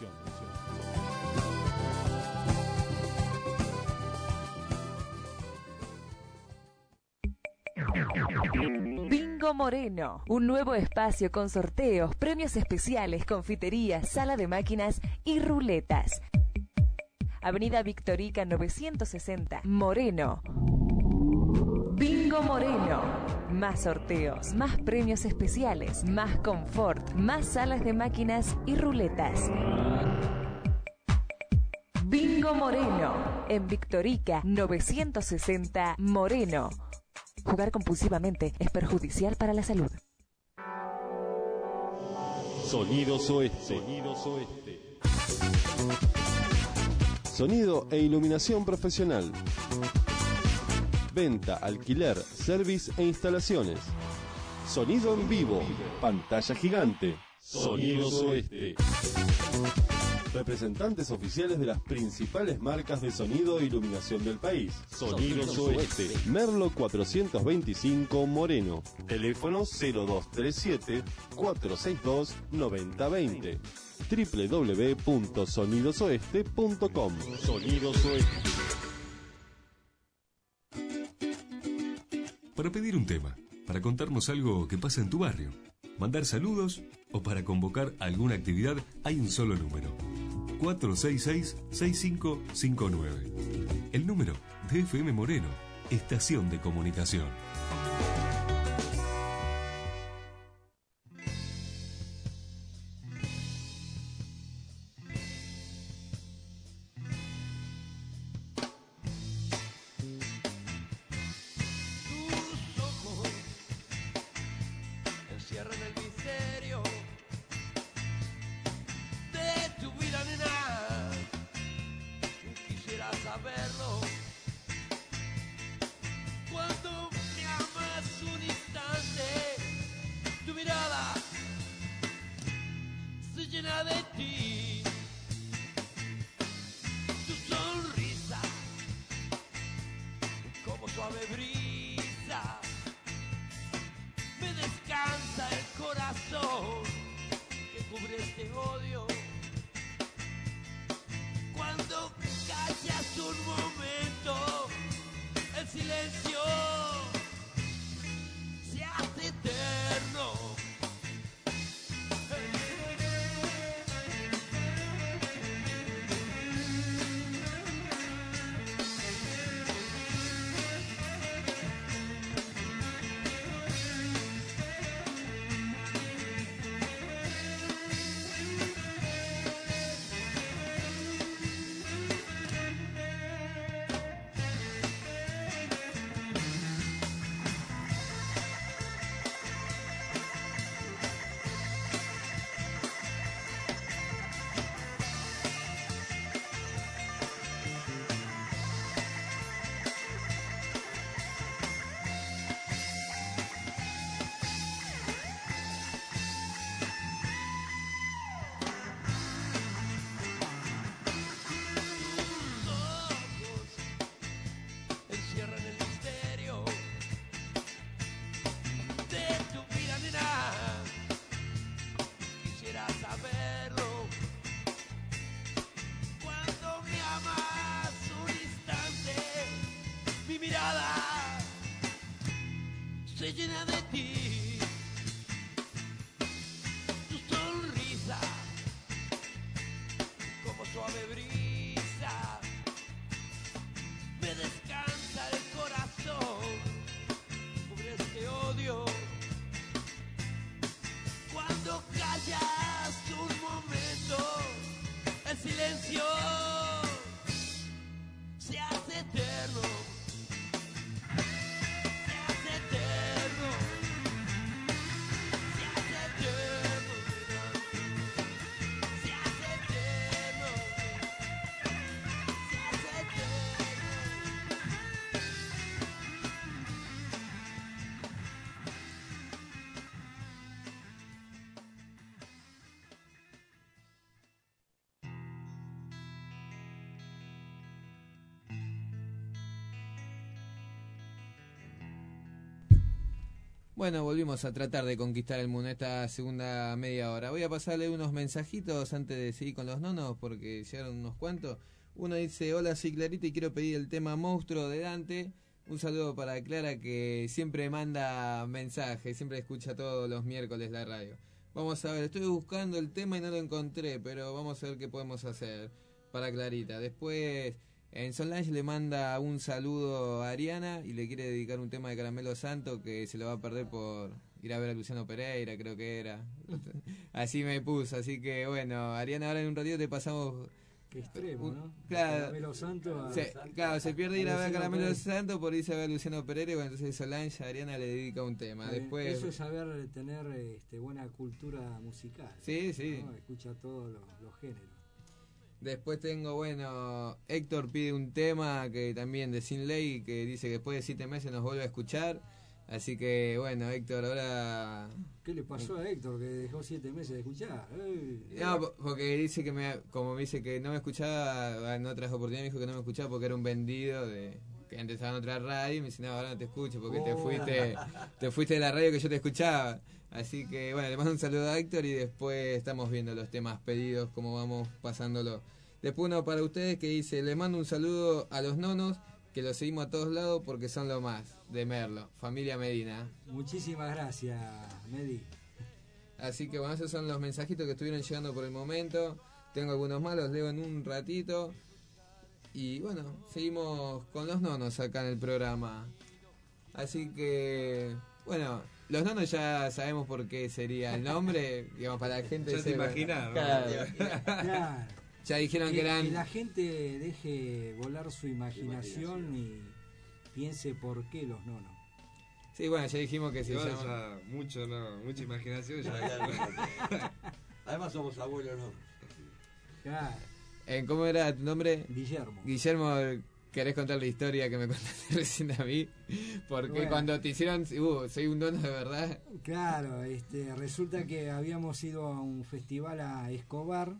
Bingo Moreno, un nuevo espacio con sorteos, premios especiales, confiterías, sala de máquinas y ruletas. Avenida Victorica 960, Moreno. Bingo Moreno. Más sorteos, más premios especiales, más confort, más salas de máquinas y ruletas. Bingo Moreno. En Victorica 960, Moreno. Jugar compulsivamente es perjudicial para la salud. Sonidos Oeste. Sonido e iluminación profesional. Venta, alquiler, service e instalaciones. Sonido en vivo. Pantalla gigante. Sonidos Oeste. Representantes oficiales de las principales marcas de sonido e iluminación del país. Sonidos Oeste. Merlo 425 Moreno. Teléfono 0237-462-9020. www.sonidosoeste.com. Sonidos Oeste. Para pedir un tema, para contarnos algo que pasa en tu barrio, mandar saludos o para convocar alguna actividad, hay un solo número: 466-6559. El número de FM Moreno, Estación de Comunicación. Se llena de ti, tu sonrisa Bueno, volvimos a tratar de conquistar el mundo esta segunda media hora. Voy a pasarle unos mensajitos antes de seguir con los nonos, porque llegaron unos cuantos. Uno dice: hola, soy Clarita y quiero pedir el tema Monstruo de Dante. Un saludo para Clara, que siempre manda mensajes, siempre escucha todos los miércoles la radio. Vamos a ver, estoy buscando el tema y no lo encontré, pero vamos a ver qué podemos hacer para Clarita. Después, en Solange le manda un saludo a Ariana y le quiere dedicar un tema de Caramelo Santo que se lo va a perder por ir a ver a Luciano Pereira, creo que era. Así me puso, así que bueno, Ariana, ahora en un ratito te pasamos... Qué extremo, ¿no? Claro, Caramelo Santo se pierde ir a ver a Caramelo Santo por irse a ver a Luciano Pereira, y bueno, entonces Solange a Ariana le dedica un tema. Después, eso es saber tener buena cultura musical. Sí, sí. ¿No? Escucha todos los géneros. Después tengo, bueno, Héctor pide un tema que también de Sin Ley, que dice que después de 7 meses nos vuelve a escuchar. Así que, bueno, Héctor, ahora... ¿Qué le pasó a Héctor que dejó 7 meses de escuchar? No, porque dice que como me dice que no me escuchaba, en otras oportunidades me dijo que no me escuchaba porque era un vendido que antes estaba en otra radio, y me dice: no, ahora no te escucho porque te fuiste de la radio que yo te escuchaba. Así que, bueno, le mando un saludo a Héctor y después estamos viendo los temas pedidos, cómo vamos pasándolo. Después uno para ustedes que dice: le mando un saludo a los nonos, que los seguimos a todos lados porque son lo más, de Merlo, familia Medina. Muchísimas gracias, Medi. Así que bueno, esos son los mensajitos que estuvieron llegando por el momento. Tengo algunos más, los leo en un ratito. Y bueno, seguimos con los nonos acá en el programa. Así que, bueno, los nonos ya sabemos por qué sería el nombre, digamos, para la gente. Ya te imaginás, ¿no? Claro. Ya dijeron que eran... Que la gente deje volar su imaginación y piense por qué los nonos. Sí, bueno, ya dijimos que se llama... mucha imaginación. Ya. Además somos abuelos, ¿no? Claro. ¿Cómo era tu nombre? Guillermo. Guillermo, ¿querés contar la historia que me contaste recién a mí? Porque bueno, cuando te hicieron... soy un nono de verdad. Claro, resulta que habíamos ido a un festival a Escobar.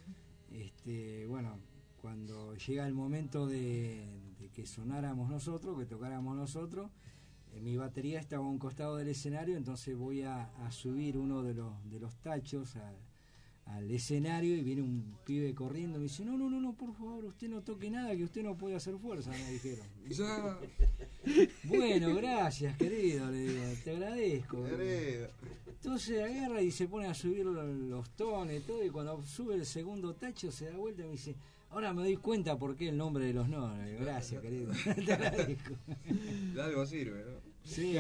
Bueno, cuando llega el momento de que sonáramos nosotros, que tocáramos nosotros, mi batería estaba a un costado del escenario, entonces voy a subir uno de los tachos al escenario y viene un pibe corriendo y me dice: no, por favor, usted no toque nada, que usted no puede hacer fuerza, me dijeron. Bueno, gracias, querido, le digo, te agradezco. Entonces agarra y se pone a subir los tonos y todo, y cuando sube el segundo tacho se da vuelta y me dice: ahora me doy cuenta por qué el nombre de los nonos. Le digo: gracias, querido, te agradezco. De algo sirve, ¿no? Sí.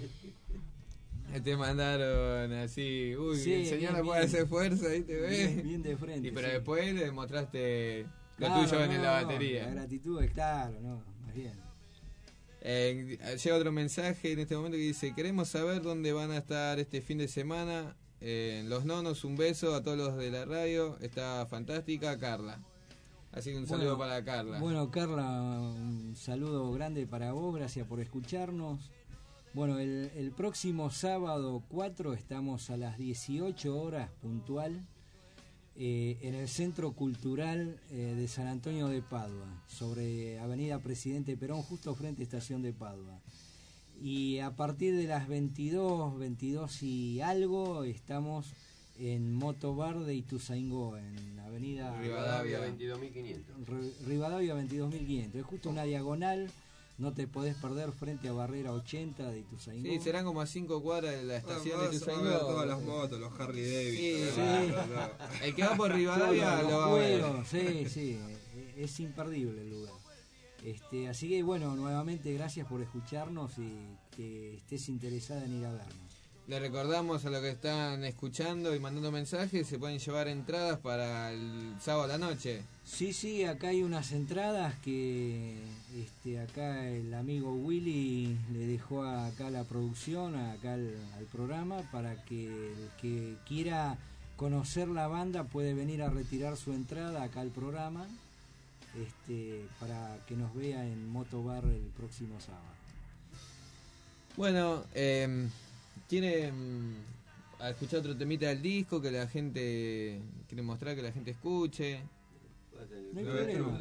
Te mandaron así, sí, el señor no puede hacer fuerza, ¿viste? Bien de frente. Pero después le demostraste claro, lo tuyo en la batería. La gratitud es claro, no, más bien. Llega otro mensaje en este momento que dice: queremos saber dónde van a estar este fin de semana. Los nonos, un beso a todos los de la radio, está fantástica, Carla. Así que un saludo para Carla. Bueno, Carla, un saludo grande para vos, gracias por escucharnos. Bueno, el próximo sábado 4 estamos a las 18 horas puntual en el Centro Cultural de San Antonio de Padua, sobre Avenida Presidente Perón, justo frente a Estación de Padua. Y a partir de las 22 y algo, estamos en Motobar de Ituzaingó, en la Avenida Rivadavia 22.500. Rivadavia 22.500, es justo una diagonal. No te podés perder frente a Barrera 80 de Ituzaingó. Sí, serán como a 5 cuadras de la estación de Ituzaingó. Todas las motos, los Harley Davidson. Sí. El que va por Rivadavia lo va a ver. Sí, es imperdible el lugar. Así que bueno, nuevamente gracias por escucharnos y que estés interesada en ir a vernos. Le recordamos a los que están escuchando y mandando mensajes, se pueden llevar entradas para el sábado a la noche. Sí, acá hay unas entradas que acá el amigo Willy le dejó acá la producción, acá al programa, para que el que quiera conocer la banda puede venir a retirar su entrada acá al programa, para que nos vea en Motobar el próximo sábado. Bueno, ¿quiere escuchar otro temita del disco que la gente quiere mostrar, que la gente escuche? No hay problema.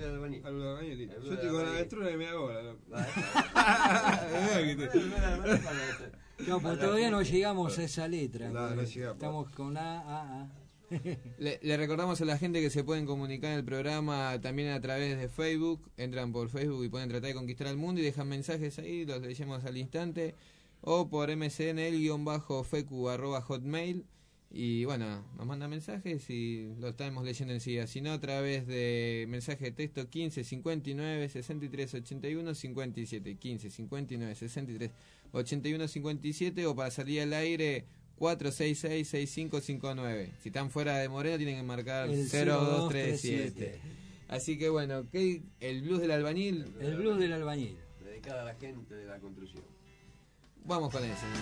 Yo estoy con la avestruz y me hago No, porque todavía no llegamos a esa letra. No llegamos. Estamos con A. Le recordamos a la gente que se pueden comunicar en el programa también a través de Facebook. Entran por Facebook y pueden tratar de conquistar al mundo y dejan mensajes ahí, los leemos al instante. O por mcnl-fecu@hotmail. Y bueno, nos mandan mensajes y lo estamos leyendo enseguida. Si no, a través de mensaje de texto 15 59 63 81 57. 15 59 63 81 57. O para salir al aire 466-6559. Si están fuera de Moreno tienen que marcar el 0237. Así que bueno, ¿qué? El blues del albañil. El blues del albañil. Dedicado a la gente de la construcción. Vamos con eso.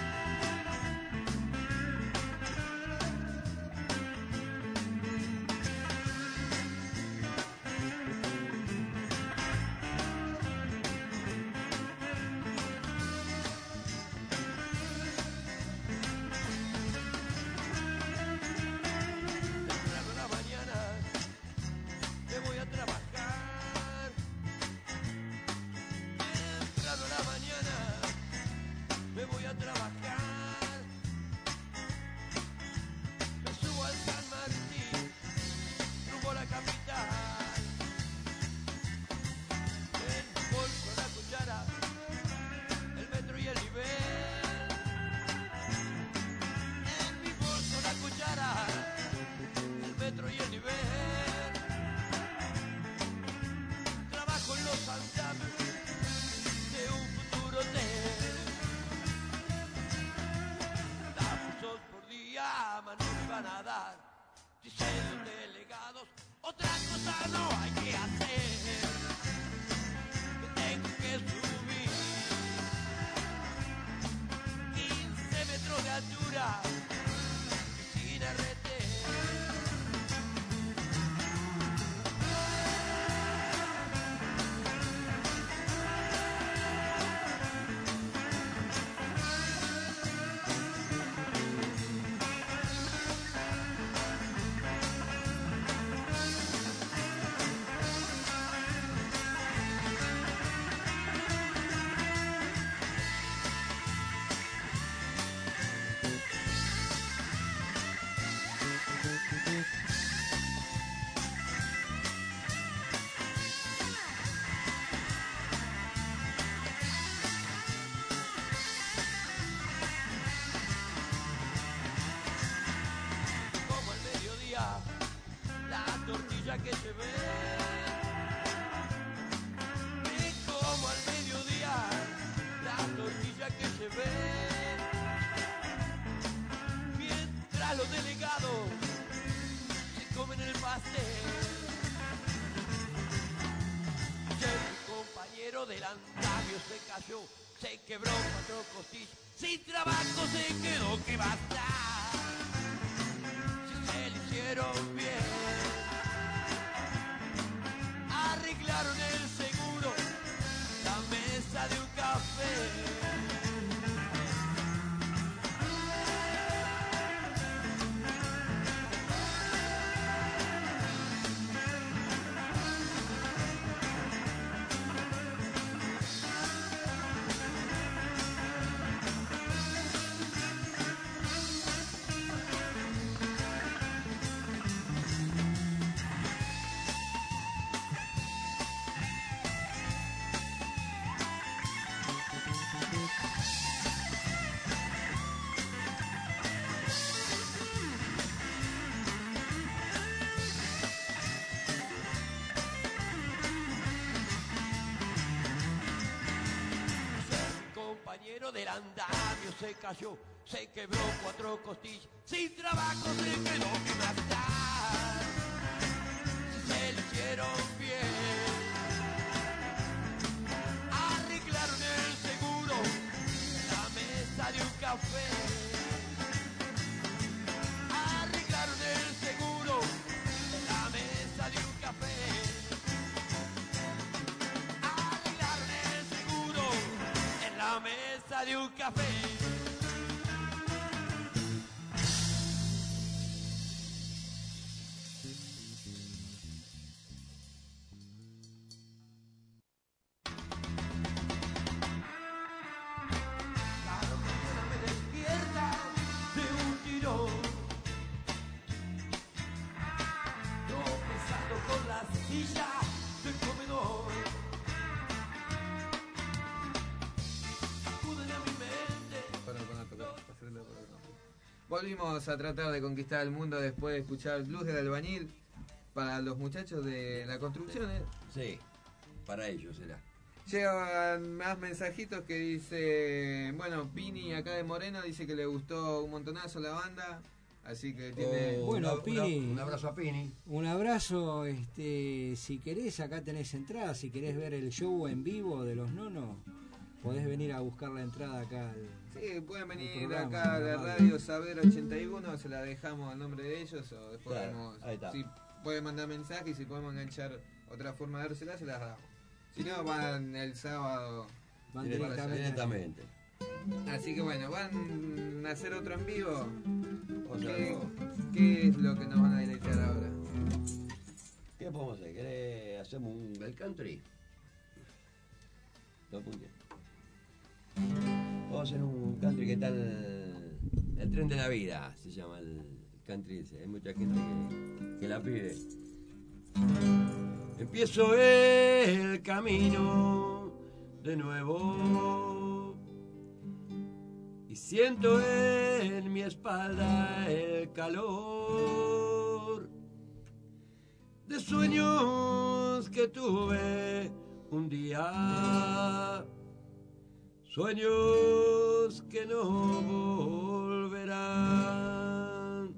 Que se ve y como al mediodía la tortilla que se ve mientras los delegados se comen el pastel. Mi compañero del andamio se cayó, se quebró 4 costillas, sin trabajo se quedó. ¿Qué va a estar si se le hicieron bien? Arreglaron el seguro, la mesa de un café. Del andamio se cayó, se quebró 4 costillas, sin trabajo se quedó. ¿Qué más da si se le hicieron bien? Arreglaron el seguro, la mesa de un café. Arreglaron el seguro, la mesa de un café. Arreglaron el seguro en la mesa de un café. Cada mañana volvimos a tratar de conquistar el mundo después de escuchar Blues del Albañil para los muchachos de la construcción. Sí, para ellos será. Llegan más mensajitos que dice, bueno, Pini acá de Moreno dice que le gustó un montonazo la banda, así que tiene... Bueno, Pini, un abrazo a Pini. Un abrazo, si querés, acá tenés entrada, si querés ver el show en vivo de los Nonos, podés venir a buscar la entrada acá Sí, pueden venir acá a la radio Saber 81, se la dejamos al nombre de ellos, o después Claro, ahí está. si pueden mandar mensajes y si podemos enganchar otra forma de dársela, se las damos. Si no, van el sábado directamente. Así que bueno, ¿van a hacer otro en vivo? O sea, ¿Qué es lo que nos van a deleitar ahora? ¿Qué podemos hacer? ¿Querés hacemos un bel country? No apunte. Vamos a hacer un country que tal el tren de la vida, se llama el country ese. Hay mucha gente que la pide. Empiezo el camino de nuevo y siento en mi espalda el calor de sueños que tuve un día, sueños que no volverán.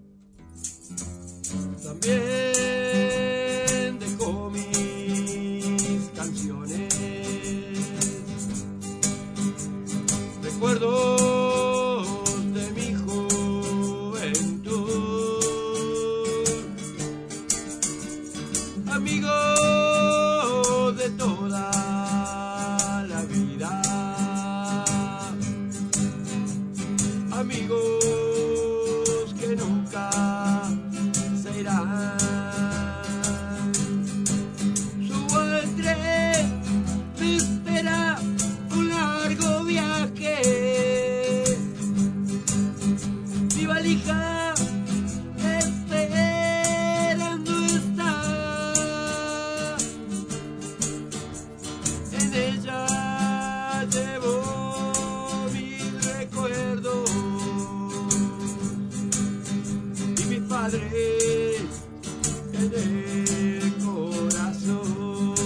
También dejo mis canciones, recuerdos de mi juventud, amigos de toda la vida, amigos que nunca se irán. Subo al tren, me espera un largo viaje, mi valija esperando está, en ella llevo mis recuerdos y mis padres en el corazón.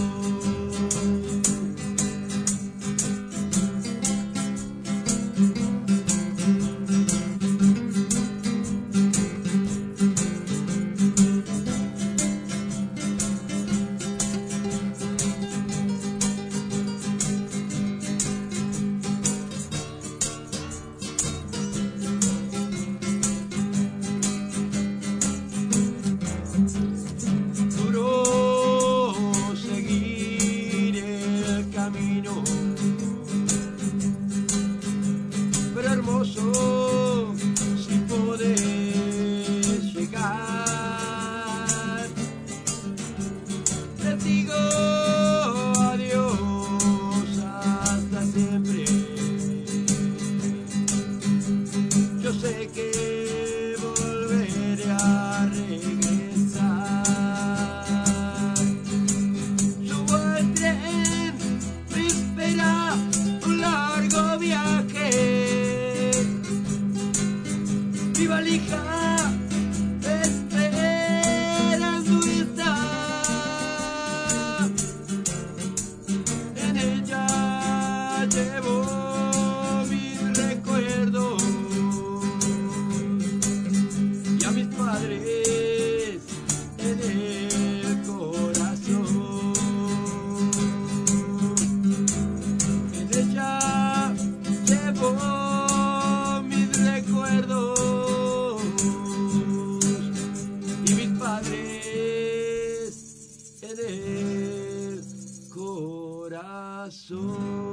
Duro seguir el camino, pero hermoso si podés llegar. Te digo adiós hasta siempre. Yo sé que volveré a regresar. Subo al tren, me espera un largo viaje, mi valija esperando está, en ella llevo mis recuerdos y a mis padres en el corazón. En ella llevo mis recuerdos y mis padres en el corazón.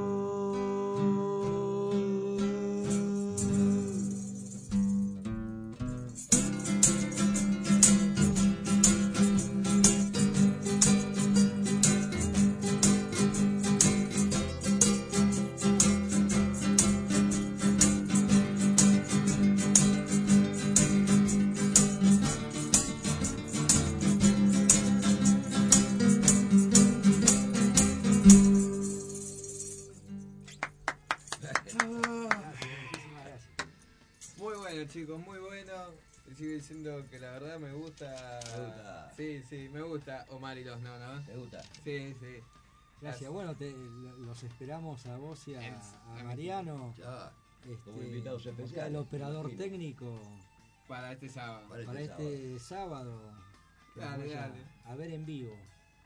sigo diciendo que la verdad me gusta. Sí, me gusta Omar y los Nonos. ¿Te gusta? Sí. Gracias. Bueno, los esperamos a vos y a Mariano. Ya, como invitados especiales. El operador técnico. Para este sábado. Para este sábado. Dale. A ver en vivo.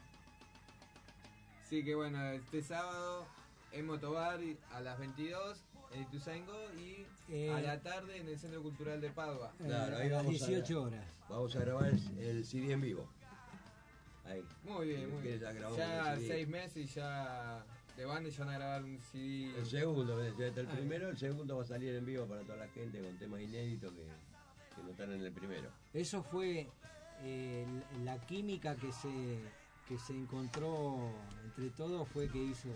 Sí, que bueno, este sábado en Motobar a las 22 en Ituzaingó y a la tarde en el Centro Cultural de Padua. Claro, ahí a las vamos 18 horas. Vamos a grabar el CD en vivo. Ahí. Muy bien. Ya 6 meses y ya de banda y ya van a grabar un CD. El segundo, el primero, el segundo va a salir en vivo para toda la gente con temas inéditos que no están en el primero. Eso fue la química que se encontró entre todos, fue que hizo.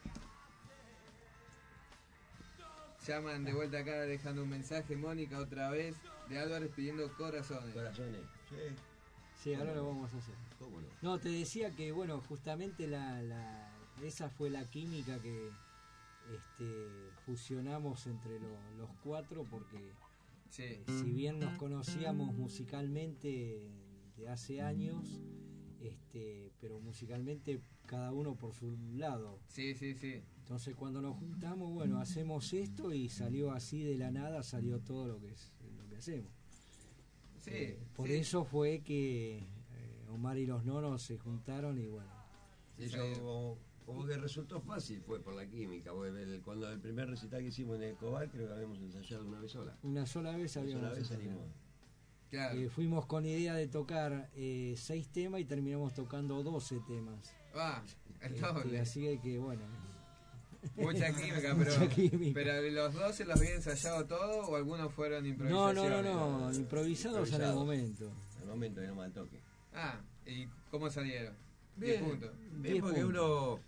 Llaman de vuelta acá dejando un mensaje, Mónica, otra vez, de Álvarez pidiendo corazones. Sí, ahora lo vamos a hacer. ¿Cómo no? No, te decía que, bueno, justamente esa fue la química que fusionamos entre los cuatro, porque si bien nos conocíamos musicalmente de hace años, pero musicalmente cada uno por su lado. Sí. Entonces cuando nos juntamos, bueno, hacemos esto y salió así de la nada, salió todo lo que hacemos. Por eso fue que Omar y los Nonos se juntaron y bueno. Como que resultó fácil, fue por la química. Cuando el primer recital que hicimos en el Cobal, creo que habíamos ensayado una vez sola. Una sola vez habíamos ensayado. Claro. Fuimos con idea de tocar 6 temas y terminamos tocando 12 temas. El doble. Así que bueno. Mucha química, pero los 12 los habían ensayado todo o algunos fueron improvisaciones. No, improvisados en el momento. En el momento que no mal toque. ¿Y cómo salieron? Bien, 10 puntos. Bien, porque uno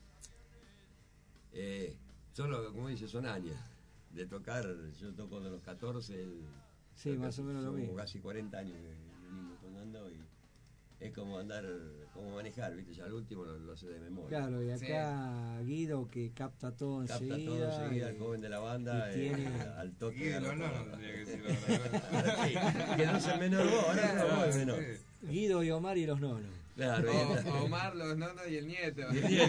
solo, como dice, son años de tocar. Yo toco de los 14, sí, más o menos lo mismo. Casi 40 años que venimos tocando y es como manejar, ¿viste? Ya al último lo sé de memoria. Claro, y acá Guido que capta todo enseguida. El joven de la banda, tiene al toque. Guido, no tendría que decirlo. Que no es el menor vos, ahora no es el menor. Guido y Omar y los Nonos. Claro. Omar, los Nonos y el nieto.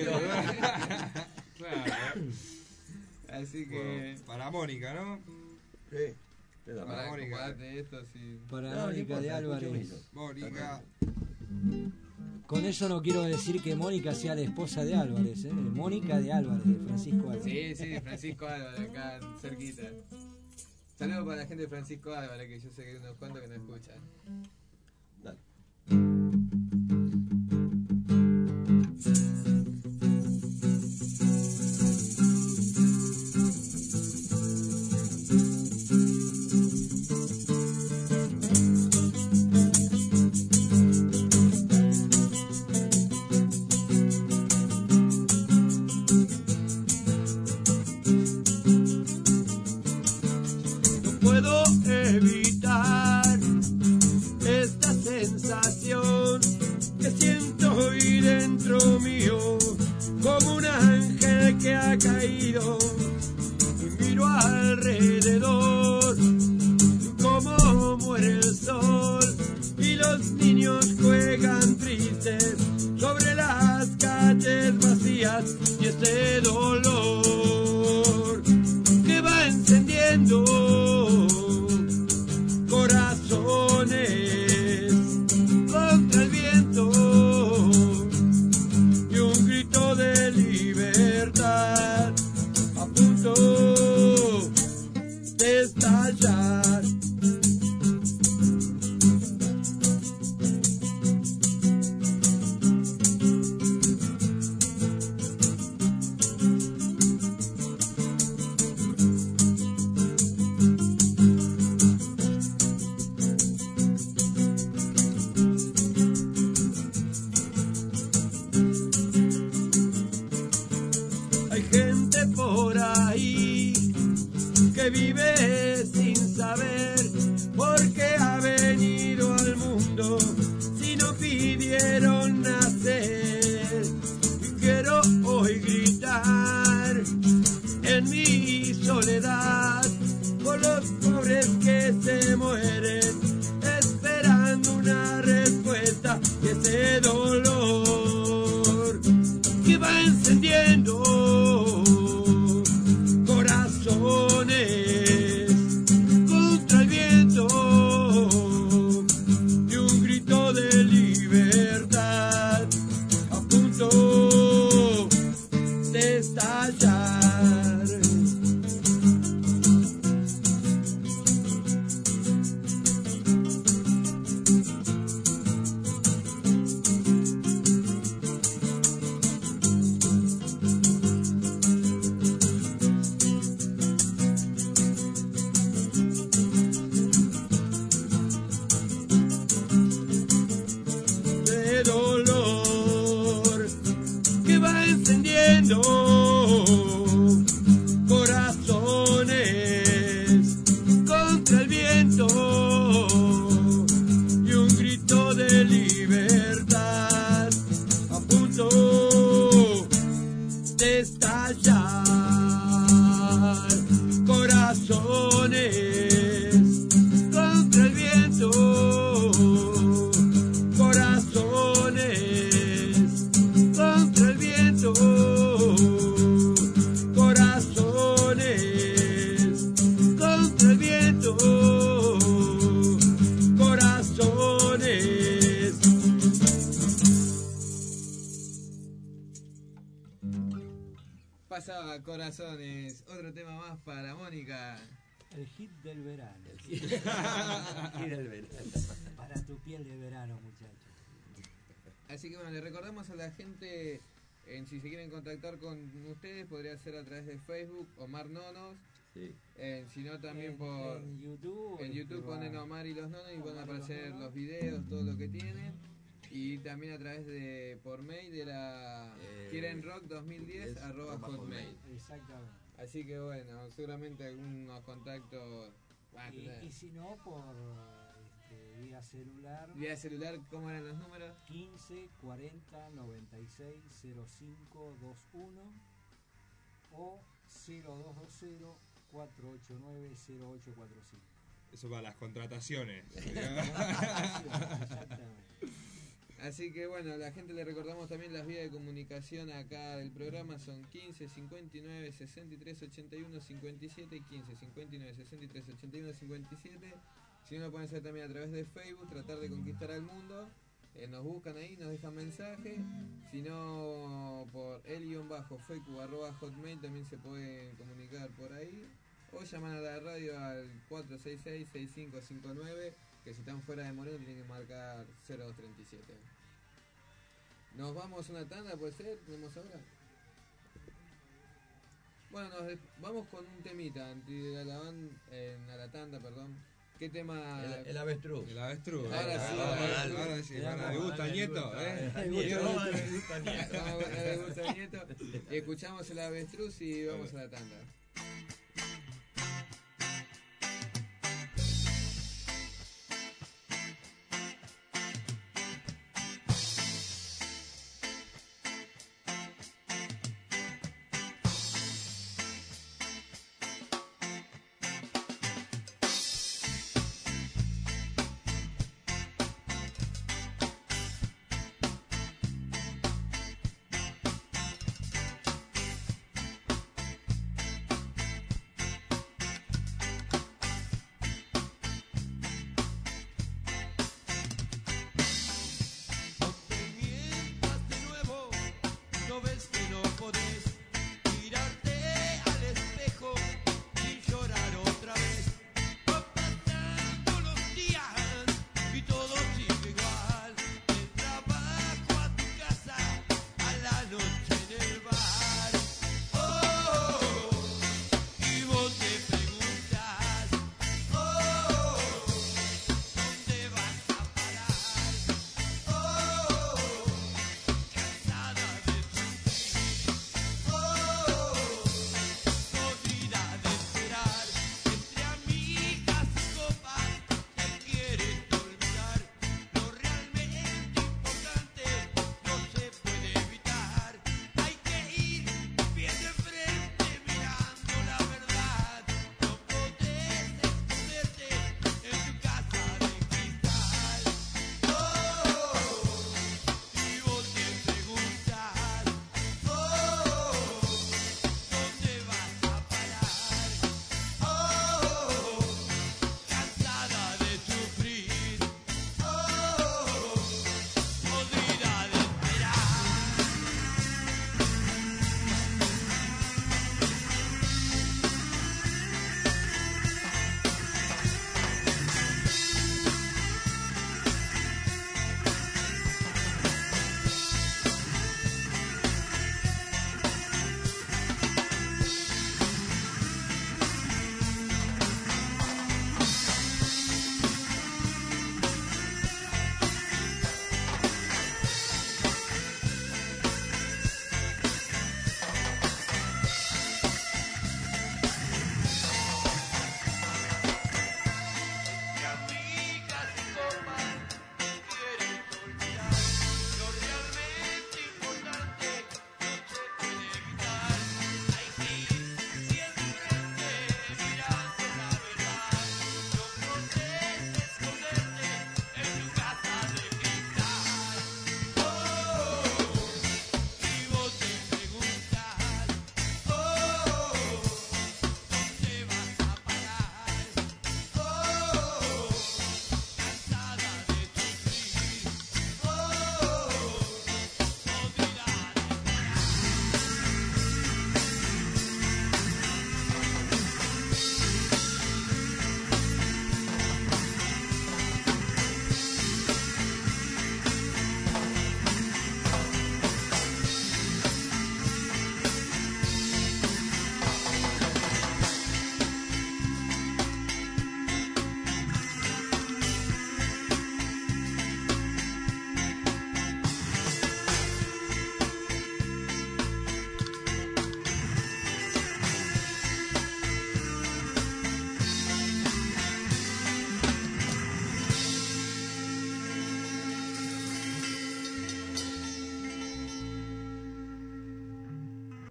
Claro. Así que... Bueno, para Mónica, ¿no? Sí. Para Mónica de esto, sí. Para Mónica de Álvarez. Mónica. Con eso no quiero decir que Mónica sea la esposa de Álvarez, Mónica de Álvarez, de Francisco Álvarez. Sí, Francisco Álvarez, acá cerquita. Saludos para la gente de Francisco Álvarez, que yo sé que hay unos cuantos que no escuchan. Dale. Que siento hoy dentro mío como un ángel que ha caído y miro alrededor como muere el sol y los niños juegan tristes sobre las calles vacías y este dolor que va encendiendo corazones contra el viento y un grito de libertad a punto de estallar. Vive sin saber por qué ha venido al mundo si no pidieron nacer. Y quiero hoy gritar en mi soledad por los pobres que se mueren que va encendiendo corazones contra el viento y un grito de libertad a punto de estallar. De dolor que va encendiendo corazones contra el viento y un grito de libertad a punto de estallar. Corazones contra el viento, corazones contra el viento, corazones contra el viento, corazones. Pasaba Corazones, otro tema más para Mónica. El hit del verano. El hit del verano. Para tu piel de verano, muchachos. Así que bueno, le recordamos a la gente, si se quieren contactar con ustedes, podría ser a través de Facebook, Omar Nonos. Sí. Si no, también por En YouTube. en YouTube ponen Omar y los Nonos y van a aparecer los videos, todo lo que tienen. Y también a través de por mail de la quierenrock2010 @hotmail. Exactamente. Así que bueno, seguramente algunos contactos van a tener. Y si no, por vía celular. Vía celular, ¿cómo eran los números? 15 40 96 05 21 o 0220 489 0845. Eso para las contrataciones. Exactamente. Así que bueno, a la gente le recordamos también las vías de comunicación acá del programa son 15 59 63 81 57, 15 59 63 81 57. Si no, lo pueden hacer también a través de Facebook, tratar de conquistar al mundo. Nos buscan ahí, nos dejan mensaje. Si no, por el_fecu@hotmail también se pueden comunicar por ahí. O llaman a la radio al 466-6559, que si están fuera de Moreno tienen que marcar 0237. Nos vamos a una tanda, ¿puede ser? ¿Tenemos ahora? Bueno, vamos con un temita antes de a la tanda, perdón. ¿Qué tema? El avestruz. El avestruz. Ahora sí, ahora sí. ¿Le gusta el nieto? Le gusta el nieto. Escuchamos el avestruz y vamos a la tanda.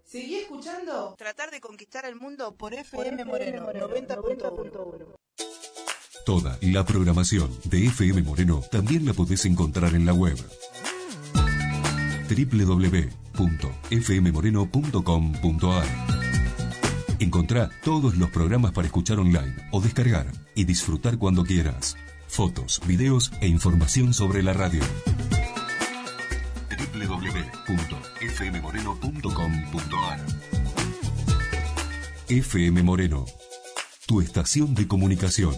Seguí escuchando Tratar de Conquistar el Mundo por FM Moreno 90.1. Toda la programación de FM Moreno también la podés encontrar en la web www.fmmoreno.com.ar. Encontrá todos los programas para escuchar online o descargar y disfrutar cuando quieras. Fotos, videos e información sobre la radio. www.fmmoreno.com.ar. FM Moreno, tu estación de comunicación.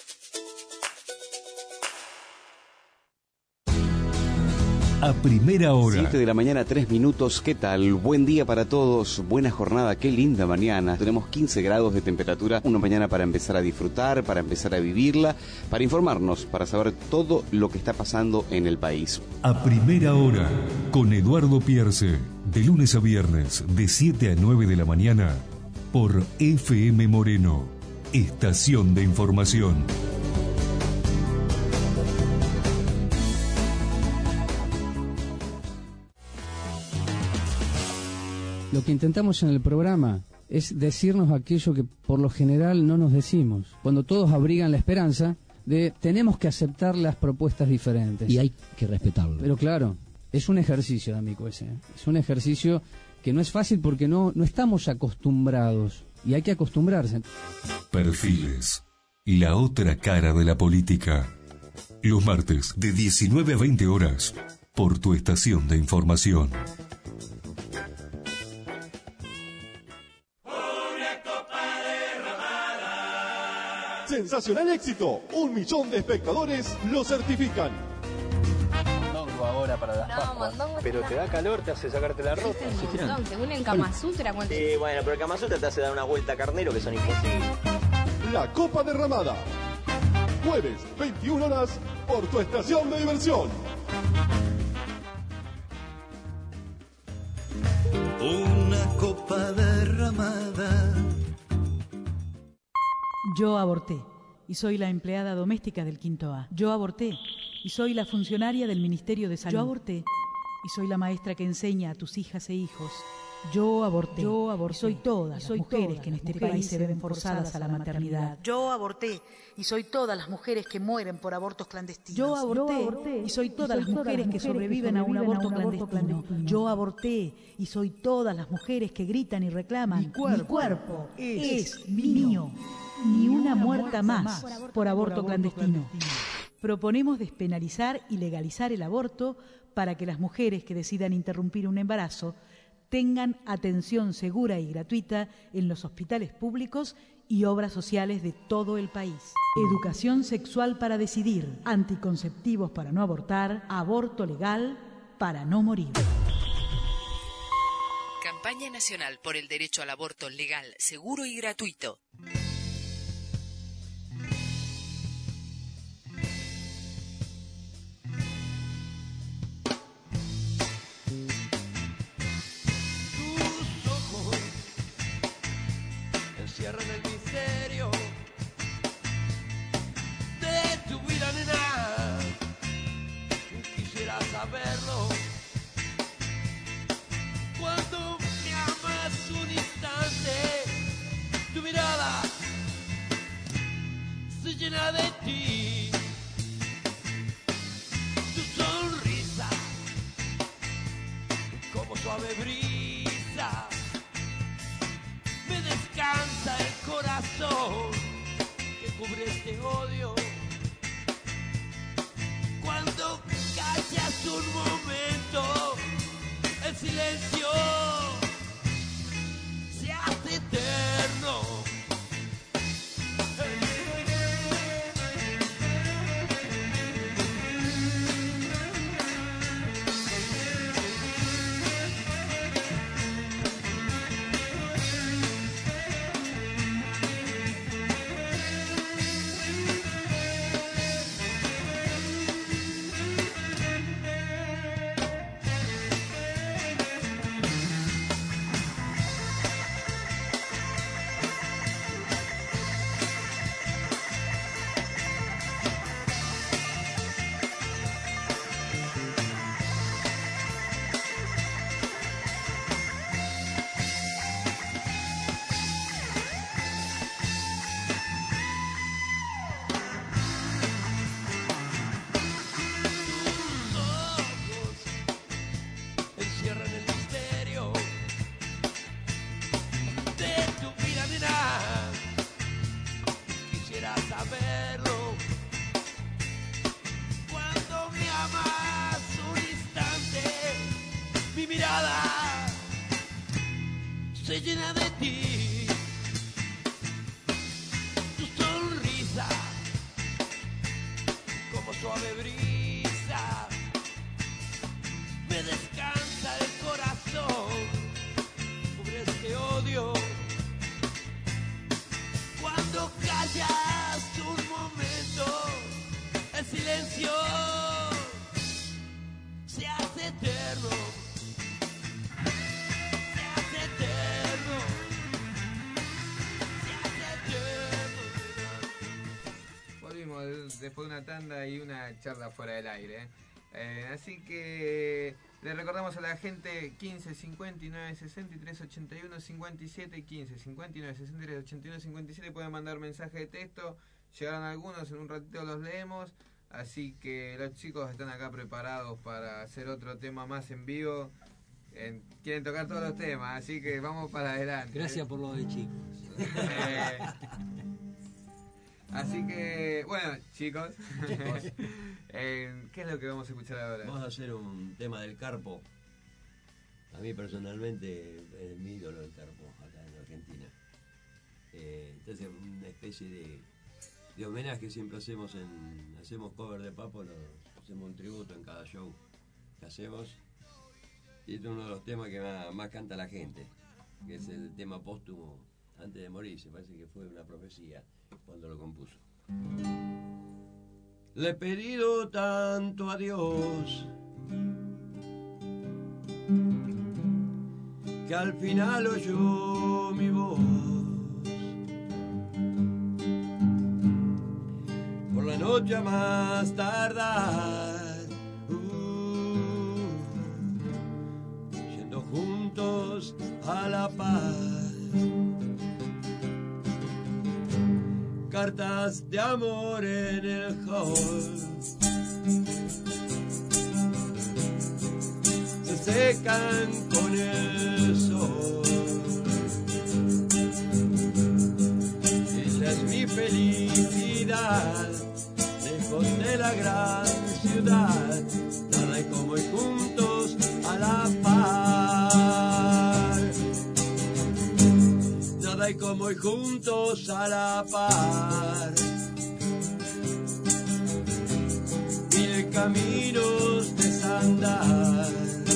A primera hora. 7 de la mañana, 3 minutos. ¿Qué tal? Buen día para todos. Buena jornada. Qué linda mañana. Tenemos 15 grados de temperatura. Una mañana para empezar a disfrutar, para empezar a vivirla, para informarnos, para saber todo lo que está pasando en el país. A primera hora, con Eduardo Pierce. De lunes a viernes, de 7 a 9 de la mañana, por FM Moreno, estación de información. Lo que intentamos en el programa es decirnos aquello que por lo general no nos decimos. Cuando todos abrigan la esperanza de tenemos que aceptar las propuestas diferentes. Y hay que respetarlo. Pero claro, es un ejercicio, D'Amico, ese. Es un ejercicio que no es fácil porque no estamos acostumbrados. Y hay que acostumbrarse. Perfiles. La otra cara de la política. Los martes de 19 a 20 horas por tu estación de información. Sensacional éxito. 1 millón de espectadores lo certifican. Mondongo ahora para las Pascuas. Pero te da calor, te hace sacarte la ropa. Según el Kama Sutra, ¿cuánto? Sí, bueno, pero el Kama Sutra te hace dar una vuelta a carnero que son imposibles. La Copa Derramada. Jueves, 21 horas, por tu estación de diversión. Una copa derramada. Yo aborté y soy la empleada doméstica del Quinto A. Yo aborté y soy la funcionaria del Ministerio de Salud. Yo aborté y soy la maestra que enseña a tus hijas e hijos. Yo aborté. Yo aborté. Y soy todas las mujeres que en este país se ven forzadas a la maternidad. Yo aborté y soy todas las mujeres que mueren por abortos clandestinos. Yo aborté y soy todas las mujeres que sobreviven a un aborto clandestino. Yo aborté y soy todas las mujeres que gritan y reclaman. Mi cuerpo es mío. Ni una muerta más por aborto clandestino. Proponemos despenalizar y legalizar el aborto para que las mujeres que decidan interrumpir un embarazo tengan atención segura y gratuita en los hospitales públicos y obras sociales de todo el país. Educación sexual para decidir, anticonceptivos para no abortar, aborto legal para no morir. Campaña Nacional por el Derecho al Aborto Legal, Seguro y Gratuito. Encierran el misterio de tu vida, nena. Quisiera saberlo. Cuando me amas un instante, tu mirada se llena de ti. Tu sonrisa como suave brisa me descansa el corazón que cubre este odio. Cuando callas un momento, el silencio se hace eterno. se llena de ti. Tu sonrisa, como suave brisa, me descansa el corazón. Sobre este odio, cuando callas un momento, el silencio se hace eterno. Se hace eterno. Se hace eterno. Volvimos después de una tanda y una charla fuera del aire. Así que le recordamos a la gente 15 59 63 81 57 15 59 63 81 57. Pueden mandar mensaje de texto. Llegaron algunos, en un ratito los leemos. Así que los chicos están acá preparados para hacer otro tema más en vivo. Quieren tocar todos los temas, así que vamos para adelante. Gracias por lo de chicos. Así que, bueno, chicos, ¿qué es lo que vamos a escuchar ahora? Vamos a hacer un tema del Carpo. A mí personalmente es mi ídolo el Carpo, acá en Argentina. Entonces, una especie de homenaje siempre hacemos cover de Papo, hacemos un tributo en cada show que hacemos. Y este es uno de los temas que más canta la gente, que es el tema póstumo antes de morirse. Parece que fue una profecía cuando lo compuso. Le he pedido tanto a Dios que al final oyó mi voz. Por la noche a más tardar, yendo juntos a la paz. Cartas de amor en el hall se secan con el sol. Ella es mi felicidad, lejos de la gran ciudad. Nada hay como ir juntos a la par. Nada hay como ir juntos a la par. Mil caminos desandar.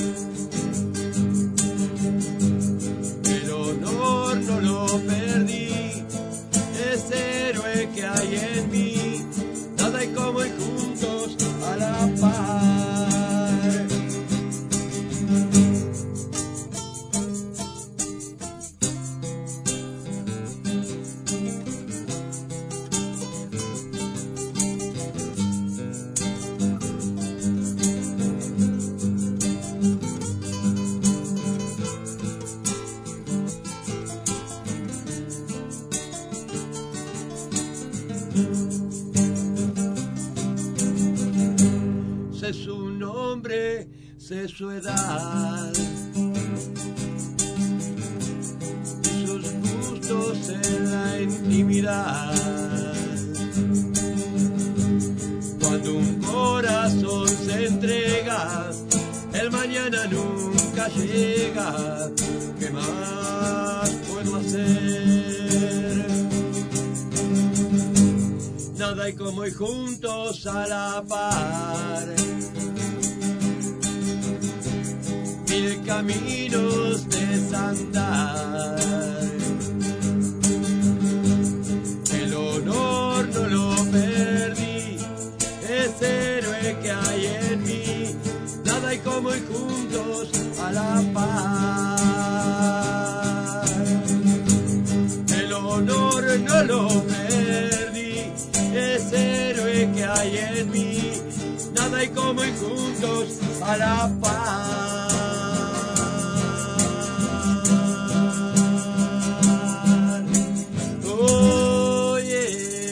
El honor no lo perdí, ese héroe que hay en mí. Nada hay como ir juntos a la par. Sé su nombre, sé su edad y sus gustos en la intimidad. Cuando un corazón se entrega, el mañana nunca llega. ¿Qué más puedo hacer? Nada hay como ir juntos a la par. Mil caminos desandar. El honor no lo perdí, ese héroe que hay en mí. Nada hay como ir juntos a la par. El honor no lo perdí, ese héroe que hay en mí. Nada hay como ir juntos a la par. Oh, yeah.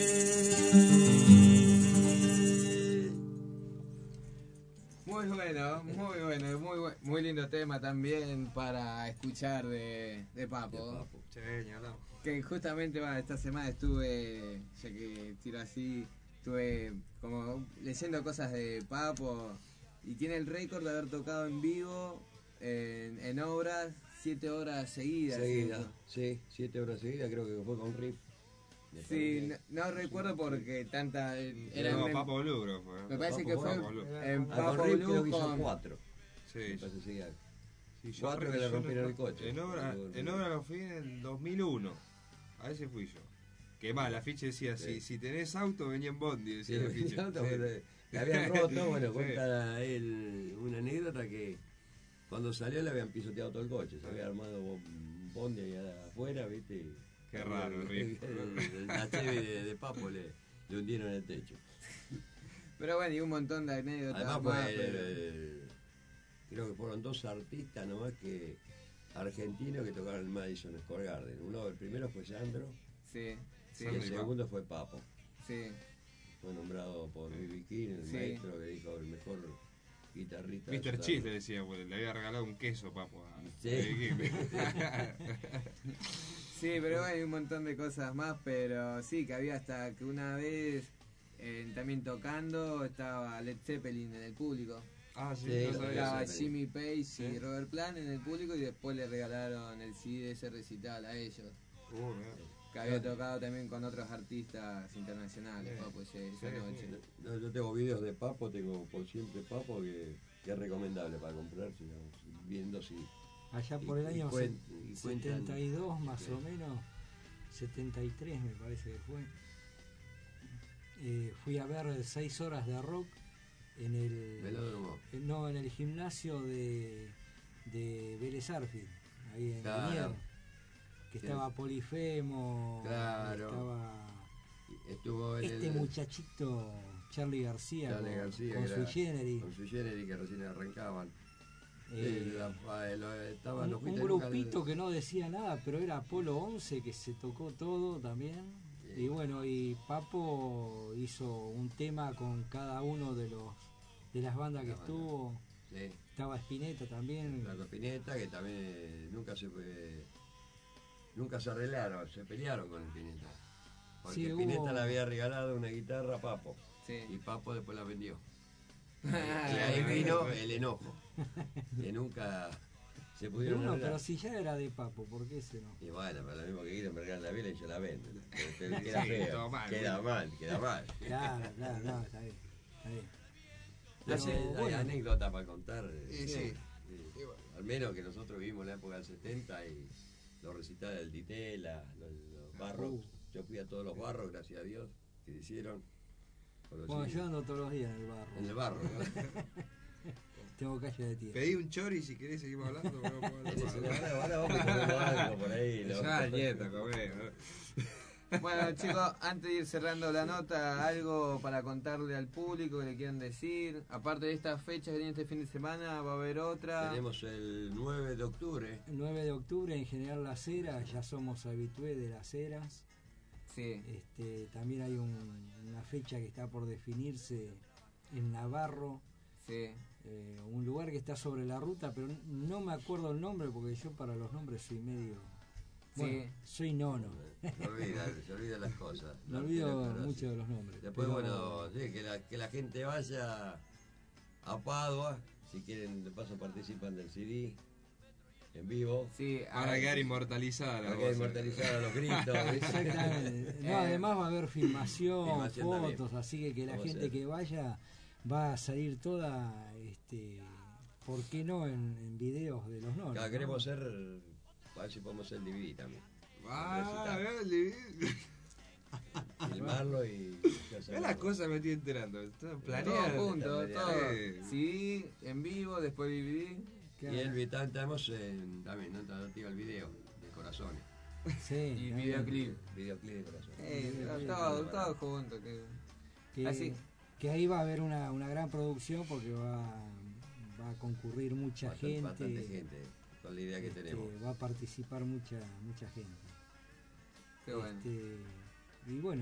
Muy lindo tema también para escuchar de Papo. Sí, ni hablamos. Que justamente esta semana estuve, ya que tiro así, estuve como leyendo cosas de Papo y tiene el récord de haber tocado en vivo en obras 7 horas seguidas. Sí, 7 horas seguidas, creo que fue con Riff. Sí, no recuerdo porque tanta... No, Papo Blue creo fue. Me parece que fue en Con Papo Riff Blue creo que hizo con... 4. Sí. Me parece seguidas. Sí, yo 4 que le rompieron el coche. En obra lo fui en el 2001. A ese fui yo. Que más, la ficha decía, si tenés auto, venía en Bondi, decía la ficha. Le habían roto, bueno, cuenta él una anécdota que cuando salió le habían pisoteado todo el coche, se había armado un Bondi ahí afuera, ¿viste? Qué raro, la Chevy de Papo le hundieron el techo. Pero bueno, y un montón de anécdotas. Además más, creo que fueron 2 artistas nomás que argentinos que tocaron el Madison Square Garden. El primero fue Sandro. Sí. Y el segundo fue Papo. Sí. Fue nombrado por B.B. King, el maestro que dijo el mejor guitarrista. Mr. Cheese le decía, pues, le había regalado un queso, Papo, a B.B. King. Sí, pero bueno, hay un montón de cosas más, pero sí, que había hasta que una vez también tocando estaba Led Zeppelin en el público. Ah, sí, estaba Jimmy Page y Robert Plant en el público y después le regalaron el CD de ese recital a ellos. Que había tocado también con otros artistas internacionales, Papo, esa noche. Yo tengo videos de Papo, tengo por siempre Papo, que es recomendable para comprarse, digamos, viendo si... Allá por el año 72 más o menos, 73 me parece que fue. Fui a ver 6 horas de rock en el... ¿Velódromo? No, en el gimnasio de Vélez Arfield, ahí en Liniers. Que estaba Polifemo, estuvo muchachito Charly García con Sui Generis. Con Sui Generis, que recién arrancaban. Un grupito que no decía nada, pero era Apolo 11, que se tocó todo también. Sí. Y bueno, y Papo hizo un tema con cada uno de las bandas que estuvo. Sí. Estaba Spinetta también. Estaba Spinetta, que también nunca se arreglaron, se pelearon con Spinetta. Porque Spinetta le había regalado una guitarra a Papo. Sí. Y Papo después la vendió. Y ahí vino el enojo. Que nunca se pudieron arreglar. Pero si ya era de Papo, ¿por qué ese no? Y bueno, pero lo mismo que quieren vergar la vela y yo la vendo. Queda feo. Queda mal. Claro, está bien. Hay anécdotas para contar. Sí. Al menos que nosotros vivimos la época del 70 y los recitales del Tité, los barros. Yo fui a todos los barros, gracias a Dios, que se hicieron. Bueno, yo ando todos los días en el barro. En el barro, ¿no? Tengo calle de tierra. Pedí un chori si querés seguimos hablando. Ahora vamos a comer algo por ahí. Ya, nieto, comé. Bueno, chicos, antes de ir cerrando la nota, algo para contarle al público que le quieran decir. Aparte de estas fechas que vienen este fin de semana, va a haber otra. Tenemos el 9 de octubre. El 9 de octubre en General Las Heras, ya somos habitués de Las Heras. Sí. También hay una fecha que está por definirse en Navarro. Sí. Un lugar que está sobre la ruta, pero no me acuerdo el nombre porque yo para los nombres soy medio... Bueno, soy nono. Se olvida las cosas. Me olvido mucho de los nombres. Después, bueno, sí, que la gente vaya a Padua. Si quieren, de paso participan del CD en vivo. Sí, para quedar inmortalizada. Para quedar inmortalizada los gritos. Exactamente. No, además va a haber filmación fotos, también. Así que la gente que vaya va a salir toda, ¿por qué no? En videos de los nonos. Claro, queremos ser... A ver si podemos hacer el DVD también. El DVD. Filmarlo y... Es las cosas me estoy enterando. Planeado. Todo junto, todo. Sí, en vivo, después DVD. Y el estamos también, no te digo el video de Corazones. Sí. Y videoclip. Videoclip de Corazones. Todo junto. Que ahí va a haber una gran producción porque va a concurrir mucha gente. Bastante gente. Con la idea que tenemos. Va a participar mucha gente. Qué bueno. Y bueno.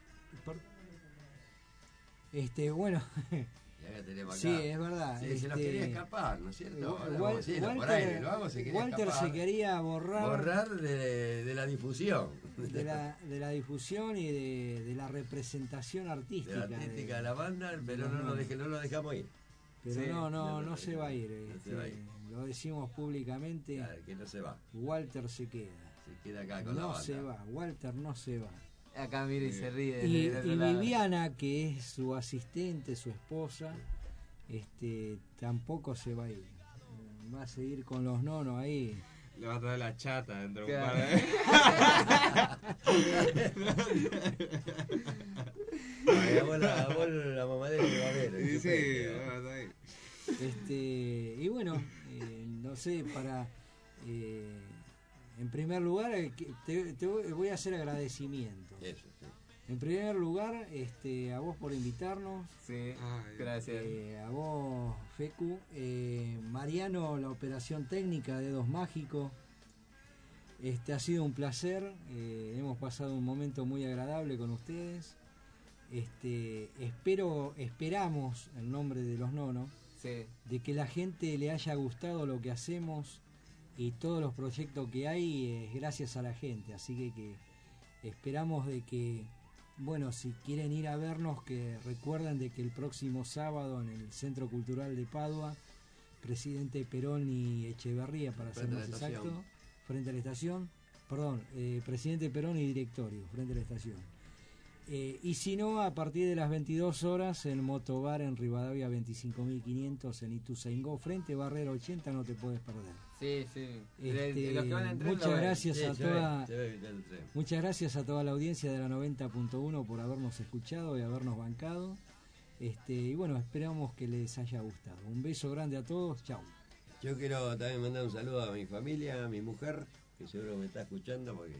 Bueno. Ya tenemos acá. Sí, es verdad. Sí, se nos quería escapar, ¿no es cierto? Walter se quería borrar de la difusión. De la difusión y de la representación artística. De la artística de la banda, pero no lo dejamos ir. Pero no se va a ir. lo decimos públicamente. Claro, que no se va. Walter se queda. Se queda acá con la No banda. se va, Walter no se va. Acá mira y se ríe. Y del otro lado. Viviana, que es su asistente, su esposa, tampoco se va a ir. Va a seguir con los nonos ahí. Le va a traer la chata dentro de un Claro. par de... la mamadera que va a ver. Sí, está ahí. Y bueno, no sé, en primer lugar, te voy a hacer agradecimientos. Eso, sí. En primer lugar, a vos por invitarnos. Sí, gracias. A vos, Fecu. Mariano, la operación técnica de Dedos Mágicos. Ha sido un placer. Hemos pasado un momento muy agradable con ustedes. Esperamos, en nombre de los nonos, de que la gente le haya gustado lo que hacemos, y todos los proyectos que hay es gracias a la gente. Así que esperamos de que, bueno, si quieren ir a vernos, que recuerden de que el próximo sábado en el Centro Cultural de Padua, Presidente Perón y Echeverría, para ser más exacto, frente a la estación, Presidente Perón y Directorio, frente a la estación. Y si no, a partir de las 22 horas en Motobar en Rivadavia 25.500 en Ituzaingó, frente Barrera 80, no te puedes perder. Sí, sí. Los que van en tren muchas lo ven. gracias Sí, a se toda Se ve el tren. muchas gracias a toda la audiencia de la 90.1 por habernos escuchado y habernos bancado. Y bueno, esperamos que les haya gustado. Un beso grande a todos. Chau. Yo quiero también mandar un saludo a mi familia, a mi mujer, que seguro me está escuchando porque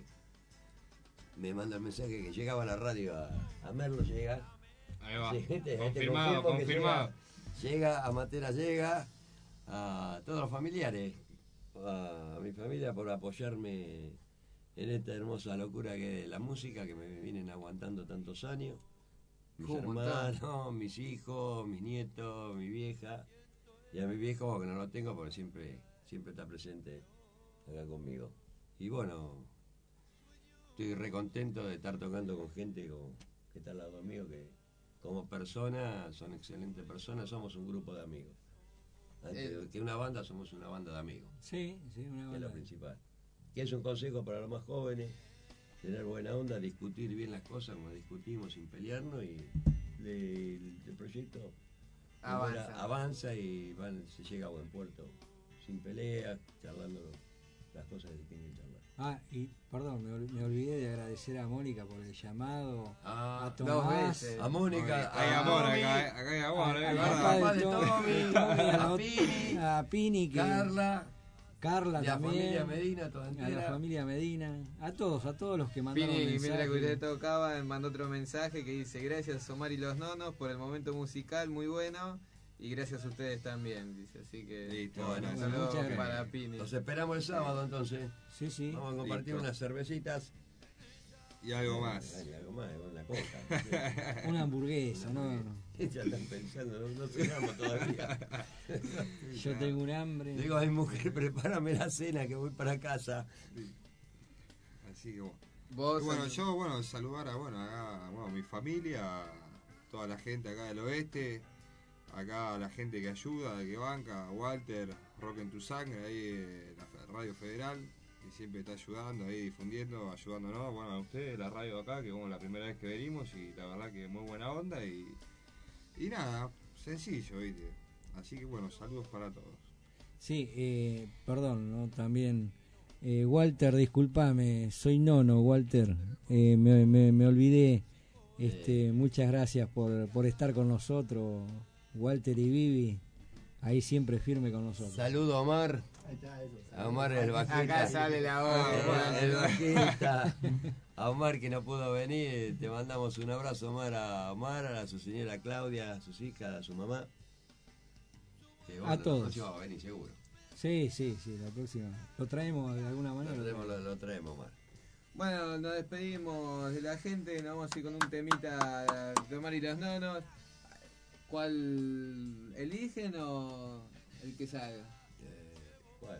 me manda el mensaje que llegaba a la radio a Merlo, llega. Ahí va. Sí, Confirmado, confirmo que confirmado. Llega a Matera, llega a todos los familiares, a mi familia por apoyarme en esta hermosa locura que es la música, que me vienen aguantando tantos años. Mis hermanos, mis hijos, mis nietos, mi vieja. Y a mi viejo, que no lo tengo porque siempre está presente acá conmigo. Y bueno, estoy recontento de estar tocando con gente que está al lado mío, que como persona son excelentes personas, somos un grupo de amigos. Antes que una banda, somos una banda de amigos. Sí, una Que banda. es lo principal. Que es un consejo para los más jóvenes, tener buena onda, discutir bien las cosas como discutimos sin pelearnos, y el proyecto avanza y se llega a buen puerto, sin peleas, charlando las cosas que tienen que charlar. Y perdón, me olvidé de agradecer a Mónica por el llamado, a dos Tomás, veces. A Mónica, Hay amor acá, acá hay amor, al ¿verdad? papá de Tommy, a Pini, Carla y a también, familia Medina, toda a entera. la familia Medina, a todos los que mandaron Pini, mientras mensajes. que usted tocaba, mandó otro mensaje que dice: gracias Omar y los nonos por el momento musical, muy bueno, y gracias a ustedes también, dice. Así que listo, bueno, bueno, saludos muchas gracias. para Pini. Los esperamos el sábado entonces. Sí. Vamos a compartir Listo. unas cervecitas. Y algo más. Y algo más, una coca. Una hamburguesa, no. Ya están pensando, no cenamos todavía. Yo tengo un hambre. Digo, ay mujer, prepárame la cena que voy para casa. Así que Vos, bueno, yo saludar a mi familia, a toda la gente acá del oeste, acá a la gente que ayuda, que banca, a Walter, Rock en tu Sangre, ahí la Radio Federal, que siempre está ayudando, ahí difundiendo, ayudándonos, bueno, a ustedes, la radio acá, que es la primera vez que venimos, y la verdad que muy buena onda, y nada, sencillo, ¿viste? Así que bueno, saludos para todos. Sí, perdón, ¿no? También, Walter, discúlpame, soy nono, Walter, me olvidé, muchas gracias por estar con nosotros, Walter y Vivi, ahí siempre firme con nosotros. Saludo a Omar. A Omar el bajista. Acá sale la voz. El bajista. A Omar que no pudo venir, te mandamos un abrazo, Omar, a su señora Claudia, a sus hijas, a su mamá. Que, bueno, A todos. La próxima va a venir seguro. Sí, la próxima. Lo traemos de alguna manera. Lo traemos, Omar. Bueno, nos despedimos de la gente, nos vamos a ir con un temita de Omar y los nonos. ¿Cuál eligen o el que salga? ¿Cuál?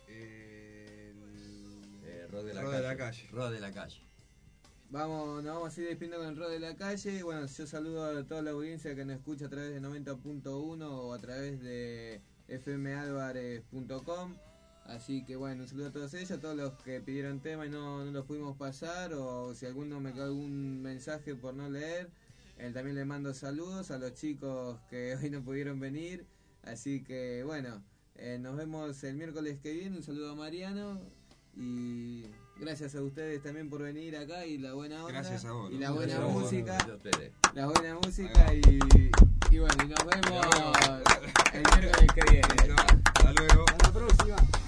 Rod de la calle. Rod de la calle. Nos vamos a ir despidiendo con el Rod de la calle. Bueno, yo saludo a toda la audiencia que nos escucha a través de 90.1 o a través de fmalvarez.com. Así que bueno, un saludo a todos ellos, a todos los que pidieron tema y no los pudimos pasar, o si alguno me quedó algún mensaje por no leer, también le mando saludos a los chicos que hoy no pudieron venir. Así que bueno, nos vemos el miércoles que viene. Un saludo a Mariano y gracias a ustedes también por venir acá y la buena onda. Gracias a vos. Y la buena Gracias música. a ustedes. La buena música y bueno, y nos vemos el miércoles que viene. Hasta luego. Hasta la próxima.